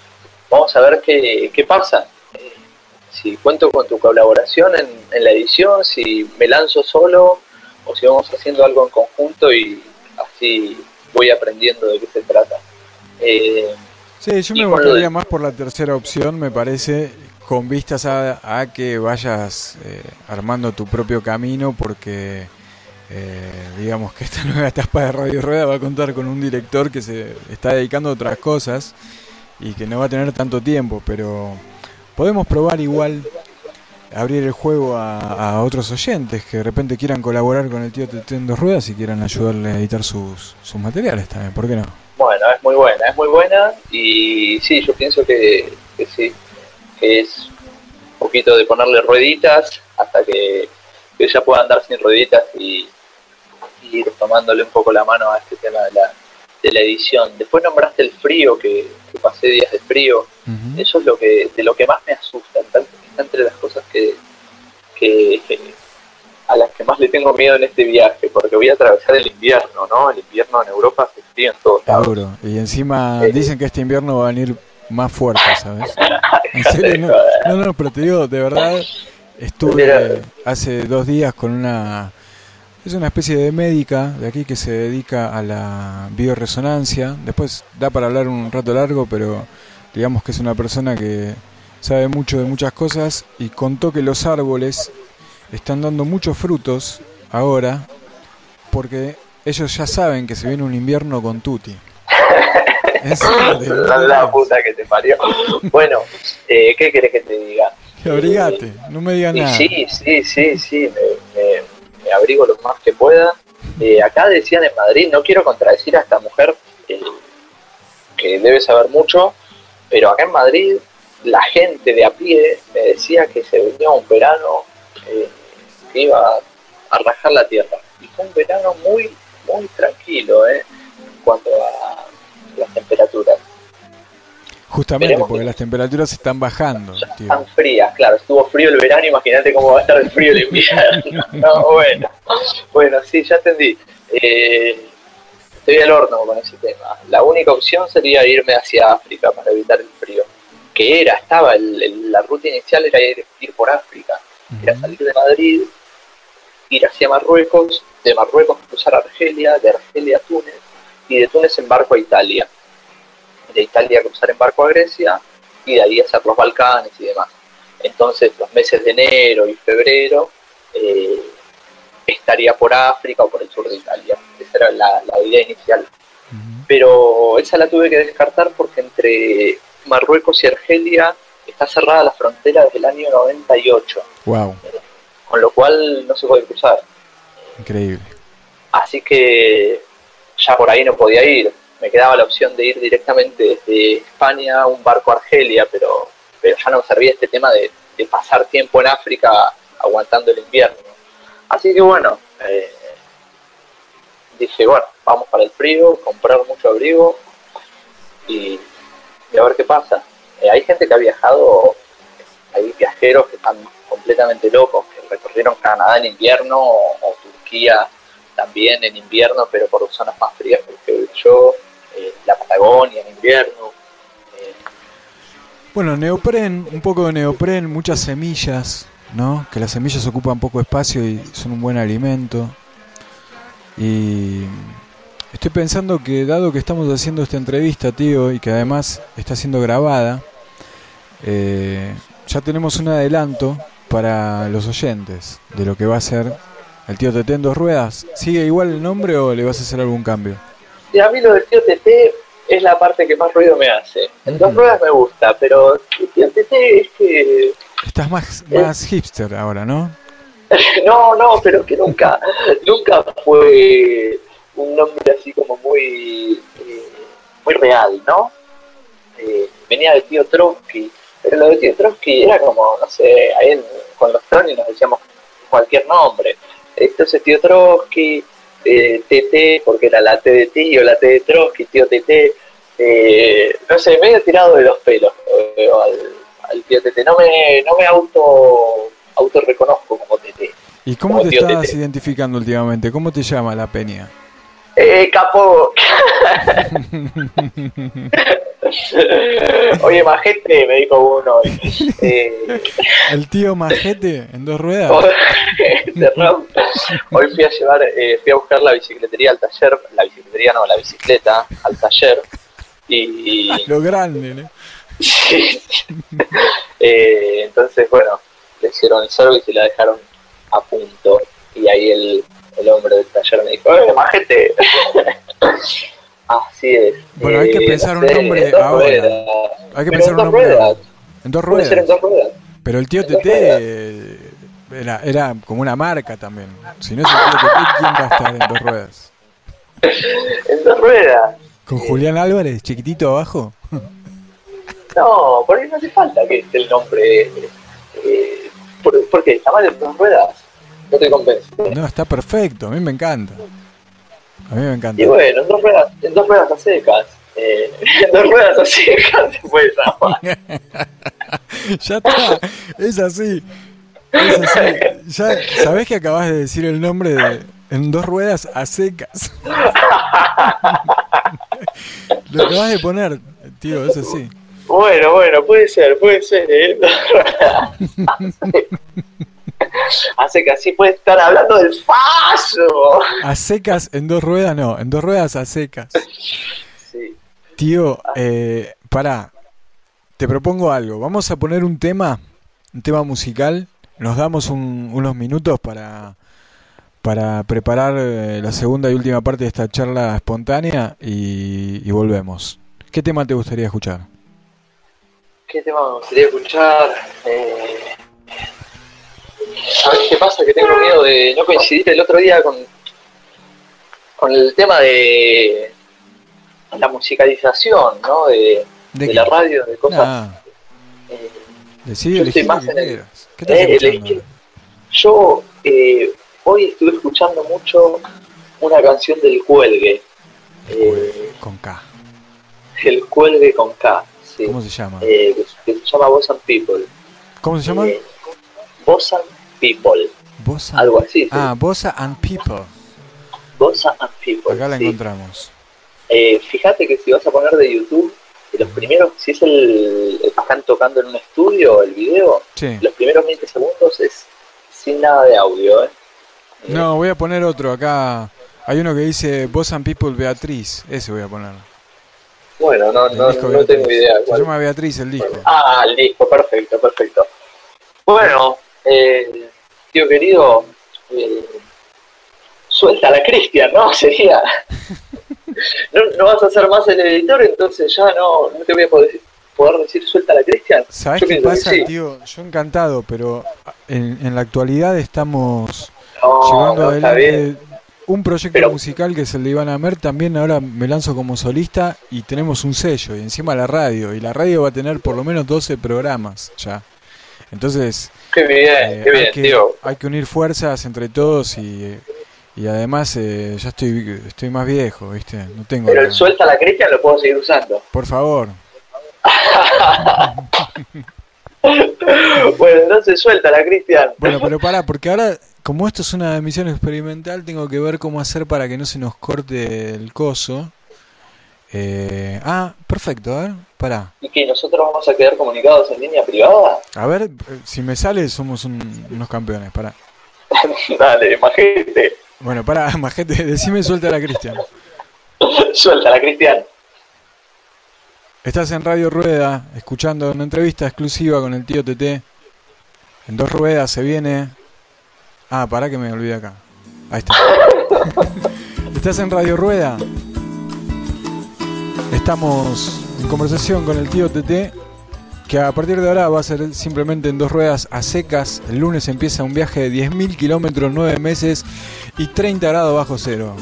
vamos a ver qué, qué pasa. Eh, si cuento con tu colaboración en, en la edición, si me lanzo solo o si vamos haciendo algo en conjunto y así voy aprendiendo de qué se trata. Eh, sí, yo me volvería más por la tercera opción, me parece, con vistas a, a que vayas eh, armando tu propio camino, porque eh, digamos que esta nueva etapa de Radio Rueda va a contar con un director que se está dedicando a otras cosas y que no va a tener tanto tiempo, pero podemos probar igual abrir el juego a, a otros oyentes que de repente quieran colaborar con el tío Tete en dos ruedas y quieran ayudarle a editar sus, sus materiales también, ¿por qué no? Bueno, es muy buena, es muy buena y sí, yo pienso que, que sí, que es un poquito de ponerle rueditas hasta que, que ya pueda andar sin rueditas y, y ir tomándole un poco la mano a este tema de la, de la edición. Después nombraste el frío, que, que pasé días de frío. Uh-huh. Eso es lo que de lo que más me asusta, está entre las cosas que, que, que a las que más le tengo miedo en este viaje, porque voy a atravesar el invierno, ¿no? El invierno en Europa se frío en todos lados. Seguro. Y encima eh, dicen que este invierno va a venir más fuerte, ¿sabes? En serio, no, no, no, pero te digo, de verdad, estuve hace dos días con una... Es una especie de médica de aquí que se dedica a la bioresonancia. Después da para hablar un rato largo, pero digamos que es una persona que sabe mucho de muchas cosas y contó que los árboles están dando muchos frutos ahora porque ellos ya saben que se viene un invierno con tutti. La, la puta que te parió. Bueno, eh, ¿qué querés que te diga? Abrigate, no me digas nada. Sí, sí, sí, sí, me, me, me abrigo lo más que pueda. Eh, acá decían en Madrid, no quiero contradecir a esta mujer eh, que debe saber mucho, pero acá en Madrid la gente de a pie me decía que se venía un verano eh, que iba a rajar la tierra. Y fue un verano muy, muy tranquilo eh, en cuanto a las temperaturas. Justamente Veremos porque que... las temperaturas están bajando. Tío. Están frías, claro. Estuvo frío el verano, imagínate cómo va a estar el frío el invierno. No, bueno, bueno, sí, ya entendí. Eh, estoy al horno con ese tema. La única opción sería irme hacia África para evitar el frío. Que era, estaba, el, el, la ruta inicial era ir, ir por África. Uh-huh. Era salir de Madrid, ir hacia Marruecos, de Marruecos cruzar a Argelia, de Argelia a Túnez, y de Túnez en barco a Italia. De Italia cruzar en barco a Grecia y de ahí hacer los Balcanes y demás. Entonces los meses de enero y febrero eh, estaría por África o por el sur de Italia. Esa era la, la idea inicial. Uh-huh. Pero esa la tuve que descartar porque entre Marruecos y Argelia está cerrada la frontera desde el año noventa y ocho. Wow. Eh, con lo cual no se puede cruzar. Increíble. Así que ya por ahí no podía ir. Me quedaba la opción de ir directamente desde España a un barco a Argelia, pero, pero ya no me servía este tema de, de pasar tiempo en África aguantando el invierno. Así que bueno, eh, dije, bueno, vamos para el frío, comprar mucho abrigo y, y a ver qué pasa. Eh, hay gente que ha viajado, hay viajeros que están completamente locos, que recorrieron Canadá en invierno o, o Turquía también en invierno, pero por zonas más frías que yo, eh, la Patagonia en invierno. Eh. Bueno, neopren, un poco de neopren, muchas semillas, ¿no? Que las semillas ocupan poco espacio y son un buen alimento. Y estoy pensando que dado que estamos haciendo esta entrevista, tío, y que además está siendo grabada, eh, ya tenemos un adelanto para los oyentes de lo que va a ser el tío Tete en dos ruedas. ¿Sigue igual el nombre o le vas a hacer algún cambio? Sí, a mí lo del tío Tete es la parte que más ruido me hace. En uh-huh. dos ruedas me gusta, pero el tío Tete es que... Estás más, más es... hipster ahora, ¿no? no, no, pero que nunca, nunca fue un nombre así como muy, eh, muy real, ¿no? Eh, venía del tío Trotsky, pero lo del tío Trotsky era como, no sé, ahí en, con los Tronis nos decíamos cualquier nombre. Entonces tío Trotsky, eh, T T, porque era la T de tío, la T de Trotsky, tío T T, eh, no sé, medio tirado de los pelos eh, al, al tío T T. No me, no me auto, auto reconozco como T T. ¿Y cómo te estás T T. identificando últimamente? ¿Cómo te llama la peña? Eh, capo. Oye, majete, me dijo uno hoy. Eh, El tío majete en dos ruedas. Hoy fui a llevar, eh, fui a buscar la bicicletería al taller, la bicicletería no, la bicicleta al taller. Y, y lo grande, ¿no? Sí. eh, entonces, bueno, le hicieron el service y la dejaron a punto. Y ahí el, el hombre del taller me dijo, ¡eh, majete! Así es. Bueno, hay que eh, pensar no un sé, nombre en dos ahora. ruedas. Hay que Pero pensar en un dos nombre ruedas. ahora. En dos Puede ruedas. ser en dos ruedas. Pero el tío En dos Tete ruedas. eh, era, era como una marca también. Si no es el tío Tete, ¿quién va a estar en dos ruedas? En dos ruedas. ¿Con Julián Álvarez, chiquitito abajo? No, por ahí no hace falta que esté el nombre. Eh, ¿por, ¿Por qué? ¿Está mal en dos ruedas? No te convence. No, está perfecto, a mí me encanta. A mí me encanta. Y bueno, en dos ruedas, en dos ruedas a secas. Eh, en dos ruedas a secas se puede llamar. Ya está, es así. Es así. Ya, ¿sabés que acabas de decir el nombre de En dos ruedas a secas? Lo acabas de poner, tío, es así. Bueno, bueno, puede ser, puede ser. ¿eh? Hace que así puede estar hablando del fallo. A secas en dos ruedas, no, en dos ruedas a secas. Sí. Tío, eh, pará, te propongo algo. Vamos a poner un tema, un tema musical. Nos damos un, unos minutos para, para preparar eh, la segunda y última parte de esta charla espontánea y, y volvemos. ¿Qué tema te gustaría escuchar? ¿Qué tema me gustaría escuchar? Eh... ¿Sabés qué pasa? Que tengo miedo de no coincidir el otro día con, con el tema de la musicalización, ¿no? De, ¿De, de la radio, de cosas. Nah. Eh, Decí, yo elegí estoy lo más que en el- quieras. ¿Qué estás eh, escuchando? elegí- yo eh, hoy estuve escuchando mucho una canción del Cuelgue. Eh, Con K. el Cuelgue con K, sí. ¿Cómo se llama? Eh, que, que se llama Boss and People. ¿Cómo se llama? Eh, Boss and People, Bossa. algo así. sí. Ah, Bossa and People. Boss and People. Acá la sí. encontramos. Eh, fíjate que si vas a poner de YouTube, que los primeros, si es el, el que están tocando en un estudio, el video, Sí. los primeros veinte segundos es sin nada de audio, ¿eh? No, voy a poner otro. Acá hay uno que dice Bossa and People Beatriz. Ese voy a poner. Bueno, no, El no, disco no tengo Beatriz. idea. Se cuál. llama Beatriz el disco. Ah, el disco, perfecto, perfecto. Bueno, eh, tío querido, eh, suelta la Cristian, ¿no? Sería... no, no vas a ser más el editor, entonces ya no, no te voy a poder, poder decir suelta la Cristian. ¿Sabés Yo qué pienso que pasa, sí. tío? Yo encantado, pero en, en la actualidad estamos No, llevando no, está adelante bien. un proyecto Pero- musical que es el de Iván Amer. También ahora me lanzo como solista y tenemos un sello y encima la radio. Y la radio va a tener por lo menos doce programas ya. Entonces, Qué bien, eh, qué bien, hay, que, tío. hay que unir fuerzas entre todos y, y además eh, ya estoy estoy más viejo, ¿viste? No tengo... Pero el la- suelta la Cristian lo puedo seguir usando. Por favor. Bueno, entonces suelta la Cristian. Bueno, pero pará, porque ahora, como esto es una emisión experimental, tengo que ver cómo hacer para que no se nos corte el coso. Eh, ah, perfecto, a ver, pará. ¿Y que nosotros vamos a quedar comunicados en línea privada? A ver, eh, si me sale, somos un- unos campeones, pará. Dale, imagínate. Bueno, pará, majete, decime suelta la Cristian. Suelta la Cristian. Estás en Radio Rueda, escuchando una entrevista exclusiva con el tío Tete. En dos ruedas se viene... Ah, pará que me olvidé acá. Ahí está. Estás en Radio Rueda. Estamos en conversación con el tío Tete, que a partir de ahora va a ser simplemente en dos ruedas a secas. El lunes empieza un viaje de diez mil kilómetros, nueve meses y treinta grados bajo cero.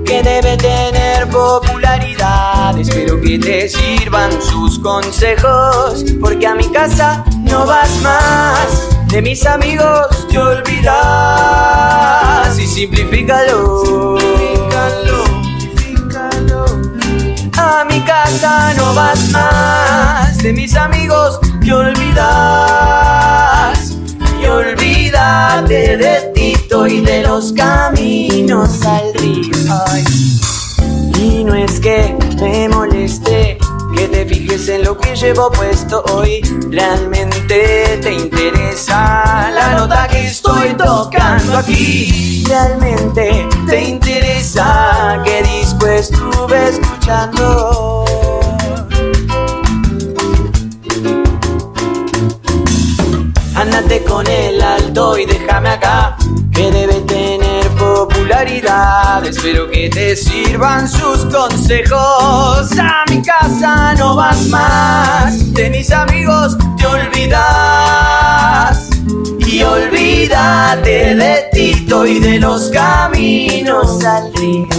que debe tener popularidad. Espero que te sirvan sus consejos, porque a mi casa no vas más. De mis amigos te olvidas y simplifícalo. Simplifícalo, simplifícalo. A mi casa no vas más. De mis amigos te olvidas y olvídate de Tito y de los caminos al río. Ay. Y no es que me moleste que te fijes en lo que llevo puesto hoy. Realmente te interesa la nota que estoy tocando aquí. Realmente te interesa qué disco estuve escuchando. Ándate con el alto y déjame acá, que debe tener popularidad. Espero que te sirvan sus consejos. A mi casa no vas más. De mis amigos te olvidas y olvídate de Tito y de los caminos al río.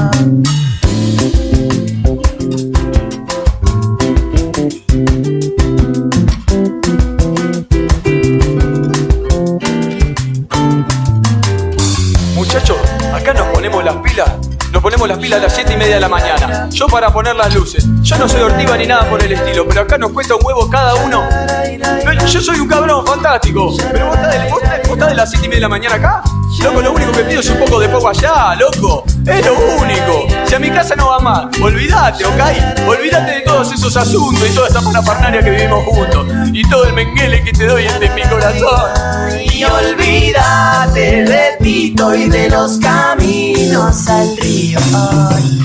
Muchachos, acá nos ponemos las pilas. Nos ponemos las pilas a las siete y media de la mañana. Yo para poner las luces. Yo no soy Ortiva ni nada por el estilo, pero acá nos cuesta un huevo cada uno. No, yo soy un cabrón fantástico. Pero vos estás de, vos estás, vos estás de las siete y media de la mañana acá. Loco, lo único que pido es un poco de fuego allá, loco. Es lo único. Si a mi casa no va más, olvídate, ¿ok? Olvídate de todos esos asuntos y toda esa parafernalia que vivimos juntos. Y todo el menguele que te doy en mi corazón. Y olvídate de Tito y de los caminos al río. Ay.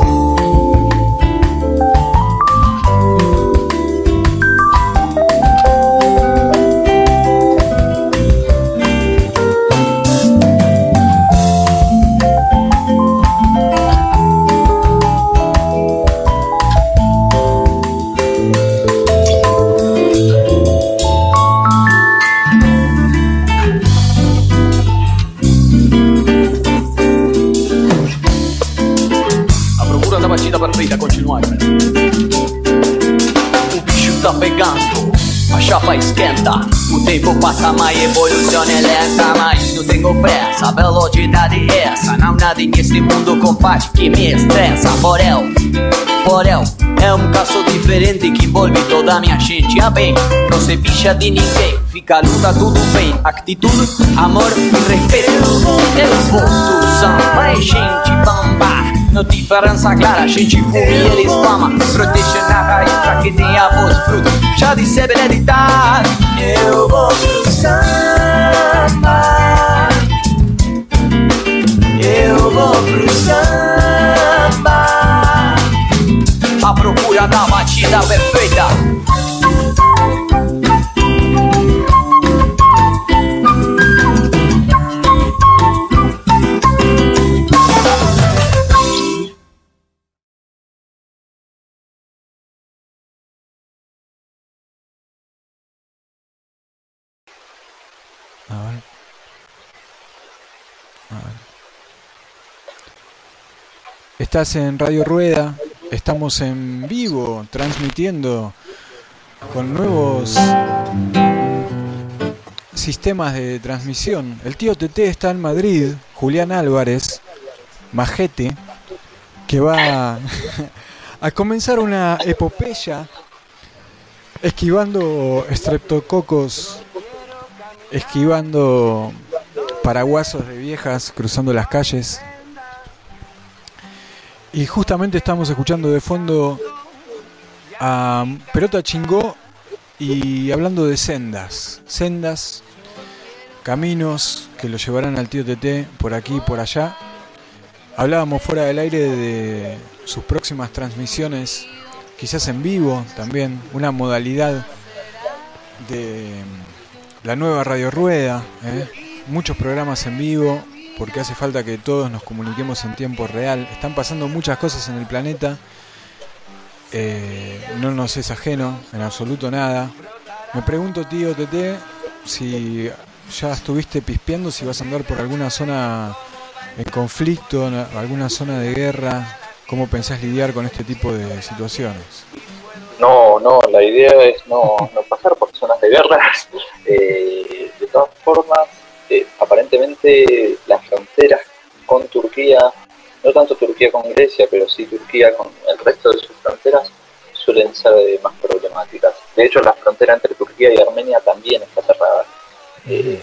Perfeita, continuar. O bicho tá pegando, a chapa esquenta. O tempo passa, mas evolução é lenta. Mas não tenho pressa, velocidade é essa. Não nada nesse mundo, compadre, que me estressa. Borel, Borel, é um caso diferente que envolve toda a minha gente. A bem, não se bicha de ninguém. Fica a luta, tudo bem. Atitude, amor e respeito. Eu vou do samba, é gente bamba. No diferença clara, a gente fuma e eles fama. Proteja na raiz pra que tenha voz fruto. Já disse hereditar. Eu vou pro samba. Eu vou pro samba. A procura da batida perfeita. A ver. A ver. Estás en Radio Rueda, estamos en vivo transmitiendo con nuevos sistemas de transmisión. El tío Tete está en Madrid, Julián Álvarez, majete, que va a comenzar una epopeya esquivando estreptococos, esquivando paraguasos de viejas cruzando las calles. Y justamente estamos escuchando de fondo a Pelota Chingó y hablando de sendas, sendas, caminos que lo llevarán al tío Tete por aquí y por allá. Hablábamos fuera del aire de sus próximas transmisiones, quizás en vivo también, una modalidad de la nueva Radio Rueda, ¿eh? Muchos programas en vivo, porque hace falta que todos nos comuniquemos en tiempo real. Están pasando muchas cosas en el planeta, eh, no nos es ajeno en absoluto nada. Me pregunto, tío Tete, si ya estuviste pispeando, si vas a andar por alguna zona en conflicto, en alguna zona de guerra? ¿Cómo pensás lidiar con este tipo de situaciones? No, no, la idea es no, no pasar por zonas de guerras. Eh, de todas formas, eh, aparentemente las fronteras con Turquía, no tanto Turquía con Grecia, pero sí Turquía con el resto de sus fronteras, suelen ser eh, más problemáticas. De hecho, la frontera entre Turquía y Armenia también está cerrada. Eh,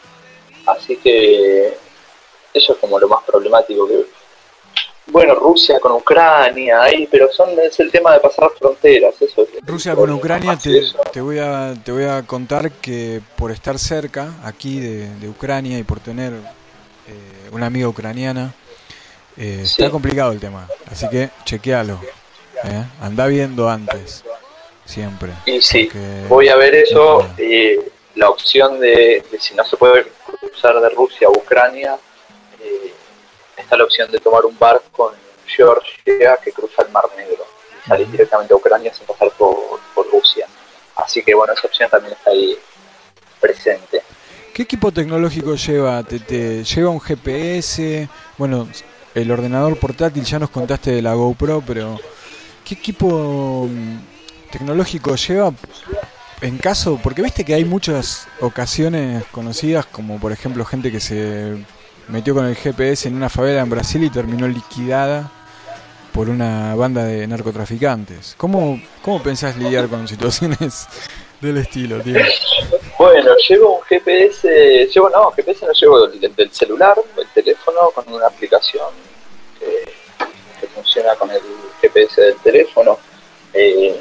así que eso es como lo más problemático que... Bueno, Rusia con Ucrania, ahí, pero son es el tema de pasar fronteras, eso es. Rusia con Ucrania, te, te voy a te voy a contar que por estar cerca aquí de, de Ucrania y por tener eh, una amiga ucraniana, eh, sí. Está complicado el tema, así que chequealo, eh, anda viendo antes, siempre. Y sí, voy a ver eso, eh, la opción de, de si no se puede cruzar de Rusia a Ucrania, eh, está la opción de tomar un barco en Georgia que cruza el Mar Negro y salir directamente a Ucrania sin pasar por, por Rusia. Así que bueno, esa opción también está ahí presente. ¿Qué equipo tecnológico lleva? ¿Te, te lleva un G P S? Bueno, el ordenador portátil, ya nos contaste de la GoPro, pero ¿qué equipo tecnológico lleva en caso? Porque viste que hay muchas ocasiones conocidas, como por ejemplo gente que se metió con el G P S en una favela en Brasil y terminó liquidada por una banda de narcotraficantes. ¿Cómo, cómo pensás lidiar con situaciones del estilo, tío? Bueno, llevo un G P S, llevo no, G P S no llevo del, del celular, del teléfono, con una aplicación que, que funciona con el G P S del teléfono. Eh,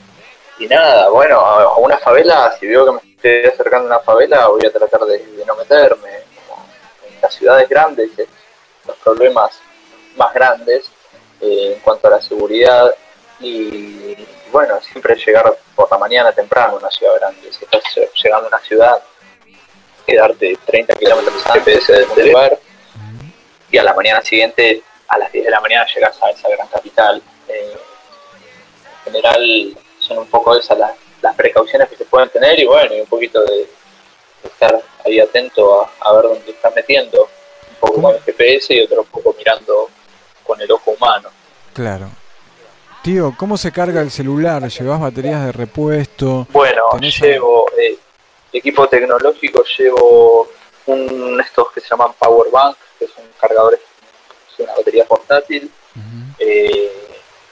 y nada, bueno, a una favela, si veo que me estoy acercando a una favela, voy a tratar de, de no meterme. Las ciudades grandes, eh, los problemas más grandes eh, en cuanto a la seguridad y bueno, siempre llegar por la mañana temprano a una ciudad grande. Si estás llegando a una ciudad, quedarte treinta kilómetros antes del lugar y a la mañana siguiente, a las diez de la mañana, llegas a esa gran capital. Eh, en general son un poco esas las, las precauciones que se pueden tener y bueno, y un poquito de estar ahí atento a, a ver dónde estás metiendo, un poco ¿Cómo? Con el G P S y otro poco mirando con el ojo humano. Claro. Tío, ¿cómo se carga el celular? ¿Llevas baterías de repuesto? Bueno, llevo eh, equipo tecnológico, llevo un estos que se llaman Power Bank, que son cargadores, es una batería portátil. Uh-huh. eh,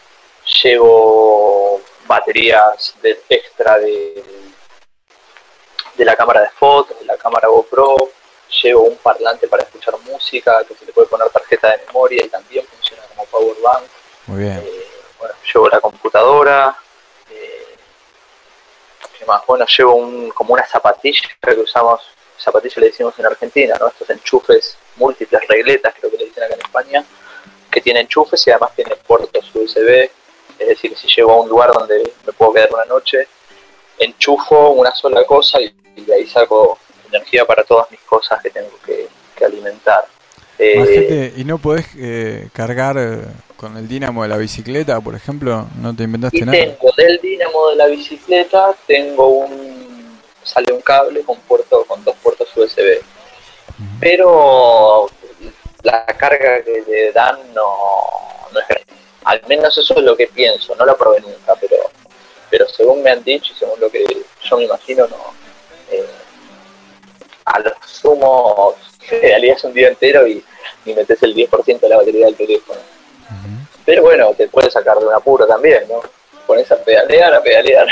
llevo baterías de extra de de la cámara de fotos, de la cámara GoPro, llevo un parlante para escuchar música, que se le puede poner tarjeta de memoria y también funciona como power bank. Muy bien. Eh, bueno, llevo la computadora, eh, ¿qué más? Bueno, llevo un, como una zapatilla que usamos, zapatilla le decimos en Argentina, ¿no? Estos enchufes, múltiples regletas, creo que le dicen acá en España, que tiene enchufes y además tiene puertos U S B, es decir, si llego a un lugar donde me puedo quedar una noche, enchufo una sola cosa y y de ahí saco energía para todas mis cosas que tengo que, que alimentar. Eh, Majete, ¿y no podés eh, cargar eh, con el dínamo de la bicicleta, por ejemplo? ¿No te inventaste y nada? Tengo del dínamo de la bicicleta, tengo un sale un cable con puerto con dos puertos U S B. Uh-huh. Pero la carga que le dan no, no es grande. Al menos eso es lo que pienso, no lo probé nunca, pero, pero según me han dicho y según lo que yo me imagino, no. Eh, a lo sumo pedaleas un día entero y, y metes el diez por ciento de la batería del teléfono. Uh-huh. Pero bueno, te puedes sacar de un apuro también, ¿no? Pones a pedalear, a pedalear.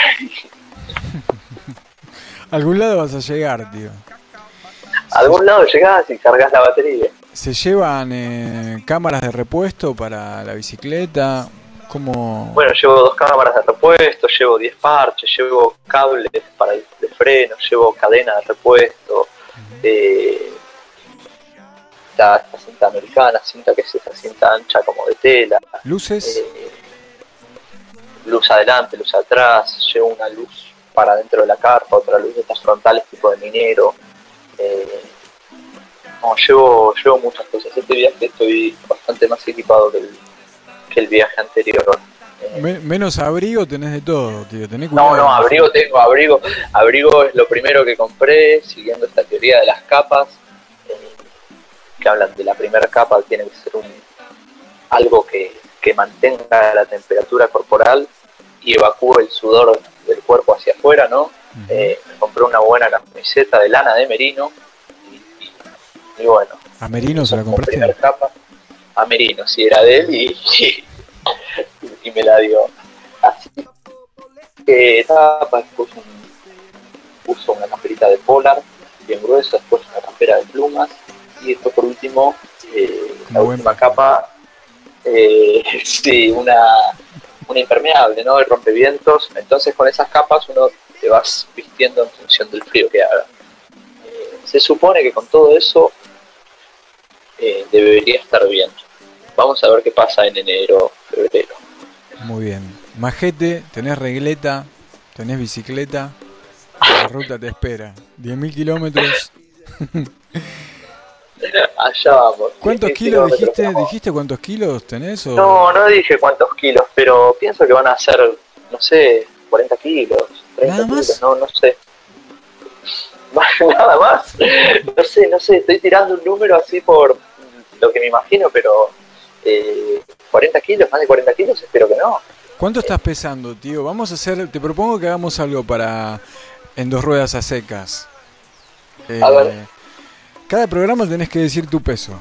A algún lado vas a llegar, tío. A algún lado llegás y cargas la batería. ¿Se llevan eh, cámaras de repuesto para la bicicleta? ¿Cómo? Bueno, llevo dos cámaras de repuesto, llevo diez parches, llevo cables para el de freno, llevo cadena de repuesto, uh-huh. eh, esta, esta cinta americana, cinta que es esa cinta ancha como de tela. ¿Luces? Eh, luz adelante, luz atrás, llevo una luz para dentro de la carpa, otra luz de estas frontales tipo de minero. Eh, no, llevo, llevo muchas cosas. Este viaje estoy bastante más equipado que el que el viaje anterior. Eh, Men- menos abrigo tenés de todo, tío. Tenés cuidado. No, no, abrigo tengo, abrigo. Abrigo es lo primero que compré, siguiendo esta teoría de las capas. Eh, que hablan de la primera capa, tiene que ser un algo que, que mantenga la temperatura corporal y evacúe el sudor del cuerpo hacia afuera, ¿no? Uh-huh. Eh, me compré una buena camiseta de lana de merino y, y, y bueno. ¿A Merino se la compraste? Primera capa, a Merino, sí, era de él y, y, y me la dio. Así que tapa, después un, puso una camperita de polar bien gruesa, después una campera de plumas y después por último eh, la Buen última paja. capa, eh, sí, una, una impermeable, ¿no? El rompevientos. Entonces con esas capas uno te vas vistiendo en función del frío que haga. Eh, se supone que con todo eso eh, debería estar bien. Vamos a ver qué pasa en enero, febrero. Muy bien. Majete, tenés regleta, tenés bicicleta, la ruta te espera. diez mil kilómetros. Allá vamos. ¿Cuántos diez kilos kilómetros, dijiste? vamos. ¿Dijiste cuántos kilos tenés? O... No, no dije cuántos kilos, pero pienso que van a ser, no sé, cuarenta kilos, treinta ¿Nada más? kilos, no, no sé. Nada más. No sé, no sé, estoy tirando un número así por lo que me imagino, pero eh, cuarenta kilos, más de cuarenta kilos, espero que no. ¿Cuánto estás pesando, tío? Vamos a hacer, te propongo que hagamos algo para En Dos Ruedas a Secas. Eh, A ver. Cada programa tenés que decir tu peso.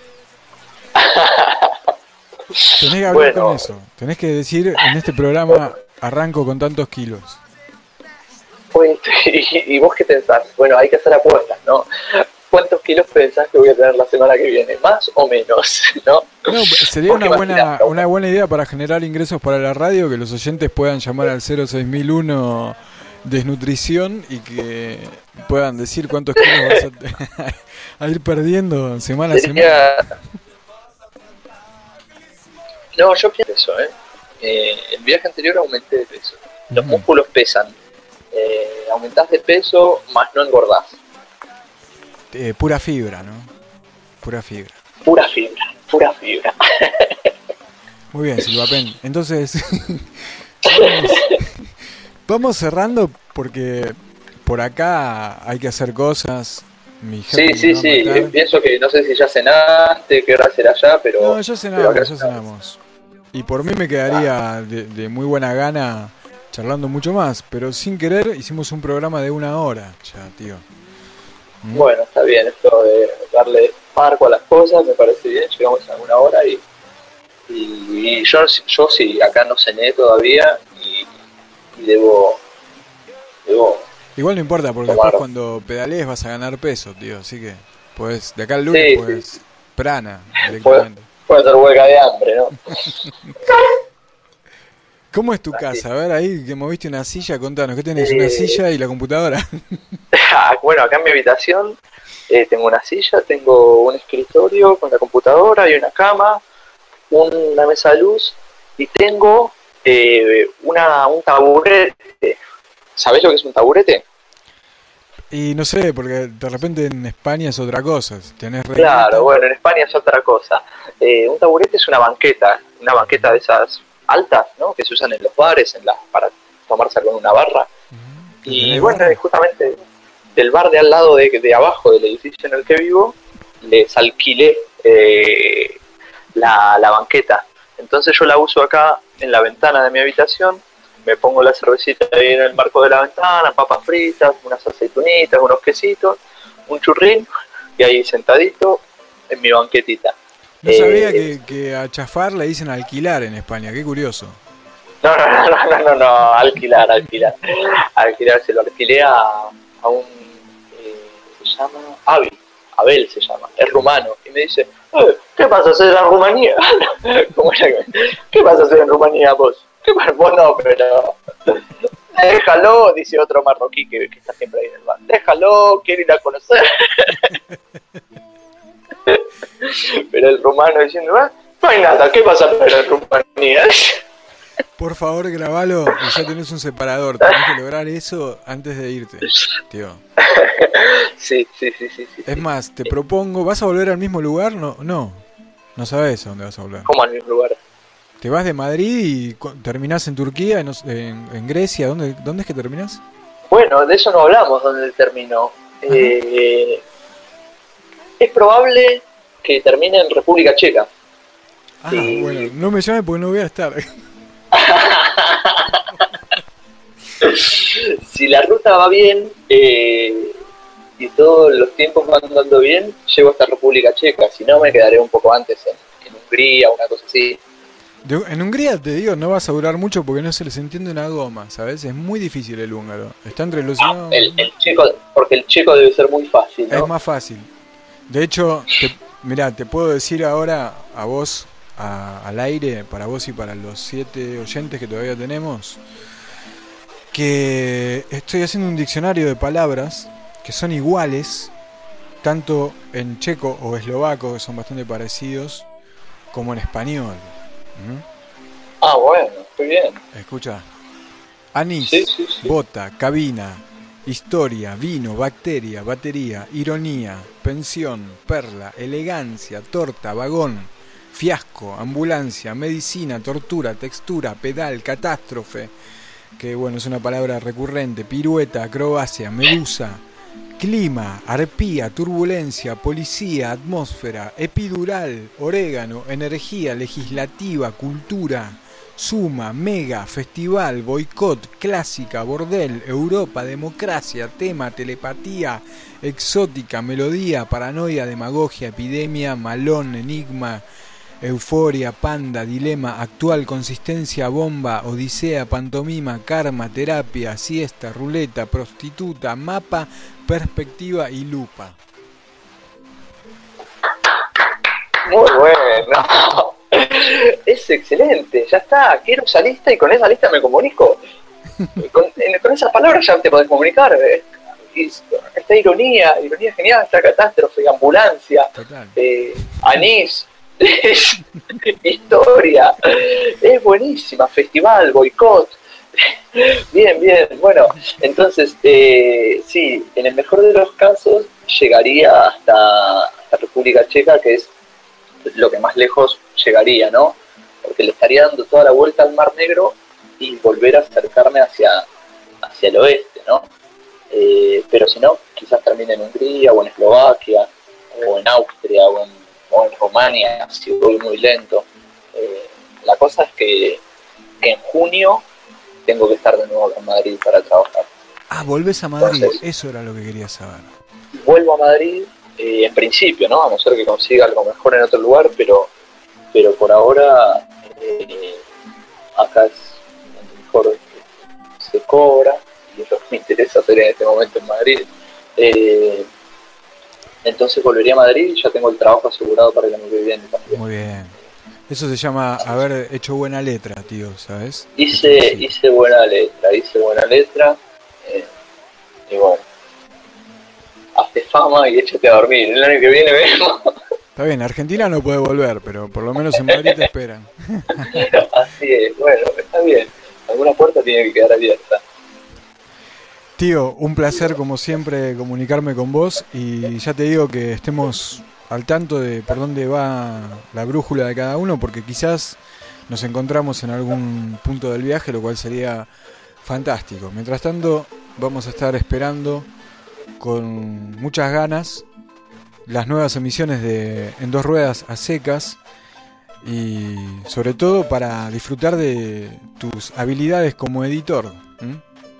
Tenés que hablar Bueno. con eso. Tenés que decir, en este programa arranco con tantos kilos. Oye, ¿y, y vos qué pensás? Bueno, hay que hacer apuestas, ¿no? ¿Cuántos kilos pensás que voy a tener la semana que viene? ¿Más o menos? ¿No? No, sería ¿Vos qué una buena, imaginás, no? una buena idea para generar ingresos para la radio, que los oyentes puedan llamar al cero seis mil uno desnutrición y que puedan decir cuántos kilos vas a, a ir perdiendo semana a semana. Sería... No, yo pienso eso, ¿eh? ¿eh? El viaje anterior aumenté de peso. Los Ujú. músculos pesan. Eh, aumentás de peso, más no engordás. Eh, pura fibra, ¿no? Pura fibra. Pura fibra, pura fibra. Muy bien, Silvapen. Entonces, vamos, vamos cerrando porque por acá hay que hacer cosas. Mi jefe Sí, me sí, va a sí. matar. eh, Pienso que no sé si ya cenaste, qué hora será ya, pero... No, ya pero cenamos, acá ya estamos. cenamos. Y por mí me quedaría de, de muy buena gana charlando mucho más, pero sin querer hicimos un programa de una hora ya, tío. ¿Mm? Bueno, está bien esto de darle marco a las cosas, me parece bien, llegamos a una hora y, y, y yo, yo sí, acá no cené todavía y, y debo, debo, Igual no importa, porque Tomar. después cuando pedalees vas a ganar peso, tío, así que pues de acá al lunes Sí, pues prana puede, directamente. puede ser huelga de hambre, ¿no? ¿Cómo es tu Así. casa? A ver, ahí que moviste una silla, contanos, ¿qué tenés? Eh, ¿Una silla y la computadora? Bueno, acá en mi habitación eh, tengo una silla, tengo un escritorio con la computadora y una cama, una mesa de luz y tengo eh, una, un taburete. ¿Sabés lo que es un taburete? Y no sé, porque de repente en España es otra cosa. Tenés regleta. Claro, bueno, en España es otra cosa. Eh, un taburete es una banqueta, una banqueta de esas altas, ¿no? Que se usan en los bares, en las para tomarse algo en una barra. Y ¿Tenés bueno, barra? justamente del bar de al lado de, de abajo del edificio en el que vivo, les alquilé eh, la, la banqueta. Entonces yo la uso acá en la ventana de mi habitación, me pongo la cervecita ahí en el marco de la ventana, papas fritas, unas aceitunitas, unos quesitos, un churrín, y ahí sentadito en mi banquetita. No Eh, sabía que, que a chafar le dicen alquilar en España, qué curioso. No, no, no, no, no, no, no, alquilar, alquilar. Alquilar, se lo alquilé a, a un, eh, se llama, Avi, Abel se llama, es rumano. Y me dice, eh, ¿qué vas a hacer en Rumanía? ¿Cómo era que- ¿Qué vas a hacer en Rumanía vos? ¿Qué vas? Vos no, pero... Déjalo, dice otro marroquí que, que está siempre ahí en el bar. Déjalo, quiere ir a conocer. Pero el rumano diciendo, "Ah, no hay nada, ¿qué vas a hacer en Rumanía?" Por favor, grabalo y ya tenés un separador. Tenés que lograr eso antes de irte, tío. Sí, sí, sí, sí, sí. Es más, te propongo, ¿vas a volver al mismo lugar? No, no, no sabes a dónde vas a volver. ¿Cómo en mi lugar? Te vas de Madrid y cu- terminás en Turquía, en, en, en Grecia. ¿Dónde, ¿Dónde es que terminás? Bueno, de eso no hablamos donde terminó. Eh, es probable que termine en República Checa. Ah, Sí. bueno, no me llame porque no voy a estar. Si la ruta va bien eh, y todos los tiempos van dando bien, llego hasta República Checa. Si no, me quedaré un poco antes en, en Hungría, una cosa así. De, en Hungría, te digo, no vas a durar mucho porque no se les entiende una goma, ¿sabes? Es muy difícil el húngaro. Está entre los... Ah, el, el checo, porque el checo debe ser muy fácil, ¿no? Es más fácil. De hecho, te, mirá, te puedo decir ahora a vos, a, al aire, para vos y para los siete oyentes que todavía tenemos, que estoy haciendo un diccionario de palabras que son iguales, tanto en checo o eslovaco, que son bastante parecidos, como en español. ¿Mm? Ah, bueno, muy bien. Escucha. Anís, Sí, sí, sí. bota, cabina, historia, vino, bacteria, batería, ironía, pensión, perla, elegancia, torta, vagón, fiasco, ambulancia, medicina, tortura, textura, pedal, catástrofe, que bueno, es una palabra recurrente, pirueta, acrobacia, medusa, clima, arpía, turbulencia, policía, atmósfera, epidural, orégano, energía, legislativa, cultura, suma, mega, festival, boicot, clásica, bordel, Europa, democracia, tema, telepatía, exótica, melodía, paranoia, demagogia, epidemia, malón, enigma, euforia, panda, dilema, actual, consistencia, bomba, odisea, pantomima, karma, terapia, siesta, ruleta, prostituta, mapa, perspectiva y lupa. Muy bueno. Es excelente, ya está. Quiero esa lista y con esa lista me comunico. Con, en, con esas palabras ya te podés comunicar. Eh. Y esta ironía, ironía genial, esta catástrofe, ambulancia, eh, anís, historia, es buenísima, festival, boicot. Bien, bien, bueno, entonces, eh, sí, en el mejor de los casos llegaría hasta, hasta República Checa, que es lo que más lejos llegaría, ¿no? Porque le estaría dando toda la vuelta al Mar Negro y volver a acercarme hacia, hacia el oeste, ¿no? Eh, pero si no, quizás termine en Hungría o en Eslovaquia o en Austria o en, o en Rumania, si voy muy lento. Eh, la cosa es que, que en junio tengo que estar de nuevo en Madrid para trabajar. Ah, volvés a Madrid, Entonces, eso era lo que quería saber. Vuelvo a Madrid, eh, en principio, ¿no? A no ser que consiga algo mejor en otro lugar, pero, pero por ahora eh, acá es donde mejor se cobra y es lo que me interesa hacer en este momento en Madrid. Eh, entonces volvería a Madrid y ya tengo el trabajo asegurado para el año que viene también. Muy bien. Eso se llama haber hecho buena letra, tío, ¿sabes? Hice, hice buena letra, hice buena letra, eh, y bueno, hazte fama y échate a dormir. El año que viene vemos. Está bien, Argentina no puede volver, pero por lo menos en Madrid te esperan. Así es, bueno, está bien. Alguna puerta tiene que quedar abierta. Tío, un placer como siempre comunicarme con vos y ya te digo que estemos al tanto de por dónde va la brújula de cada uno, porque quizás nos encontramos en algún punto del viaje, lo cual sería fantástico. Mientras tanto, vamos a estar esperando con muchas ganas las nuevas emisiones de En Dos Ruedas a Secas y sobre todo para disfrutar de tus habilidades como editor. ¿Mm?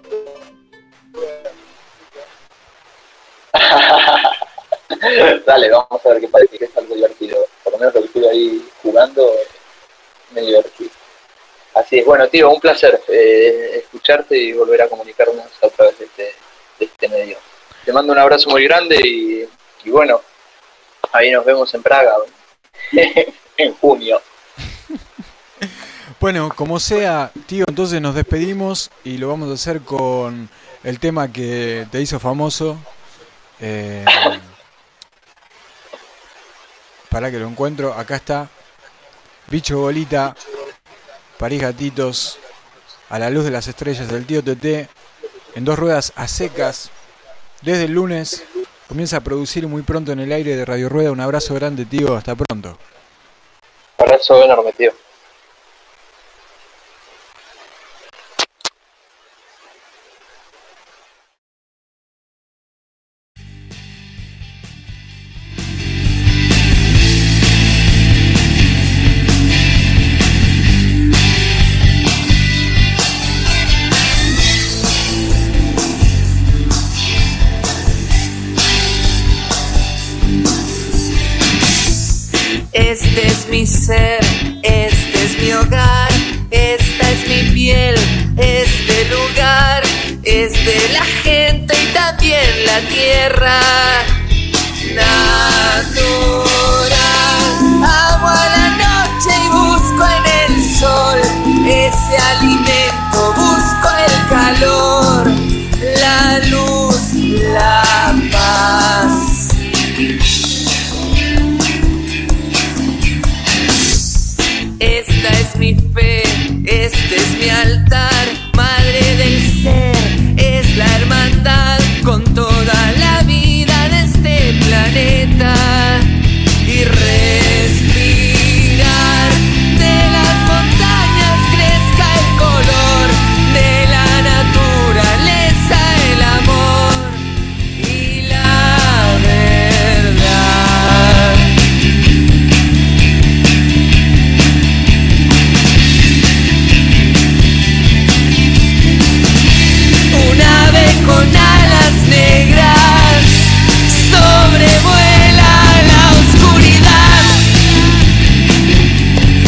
Dale, vamos a ver qué parece que es algo divertido. Por lo menos lo que estuve ahí jugando me divertí. Así es, bueno, tío, un placer eh, escucharte y volver a comunicarnos a través de este, de este medio. Te mando un abrazo muy grande y, y bueno, ahí nos vemos en Praga en junio. Bueno, como sea, tío, entonces nos despedimos y lo vamos a hacer con el tema que te hizo famoso. Eh, para que lo encuentro, acá está. Bicho Bolita, París Gatitos, a la luz de las estrellas del tío Tete, En Dos Ruedas a Secas. Desde el lunes comienza a producir muy pronto en el aire de Radio Rueda. Un abrazo grande, tío, hasta pronto. Un abrazo enorme, tío. Este es mi ser, este es mi hogar, esta es mi piel, este lugar, es de la gente y también la tierra. Natural, amo a la noche y busco en el sol ese alimento, busco el calor, la luz, la paz. Esta es mi fe, este es mi altar.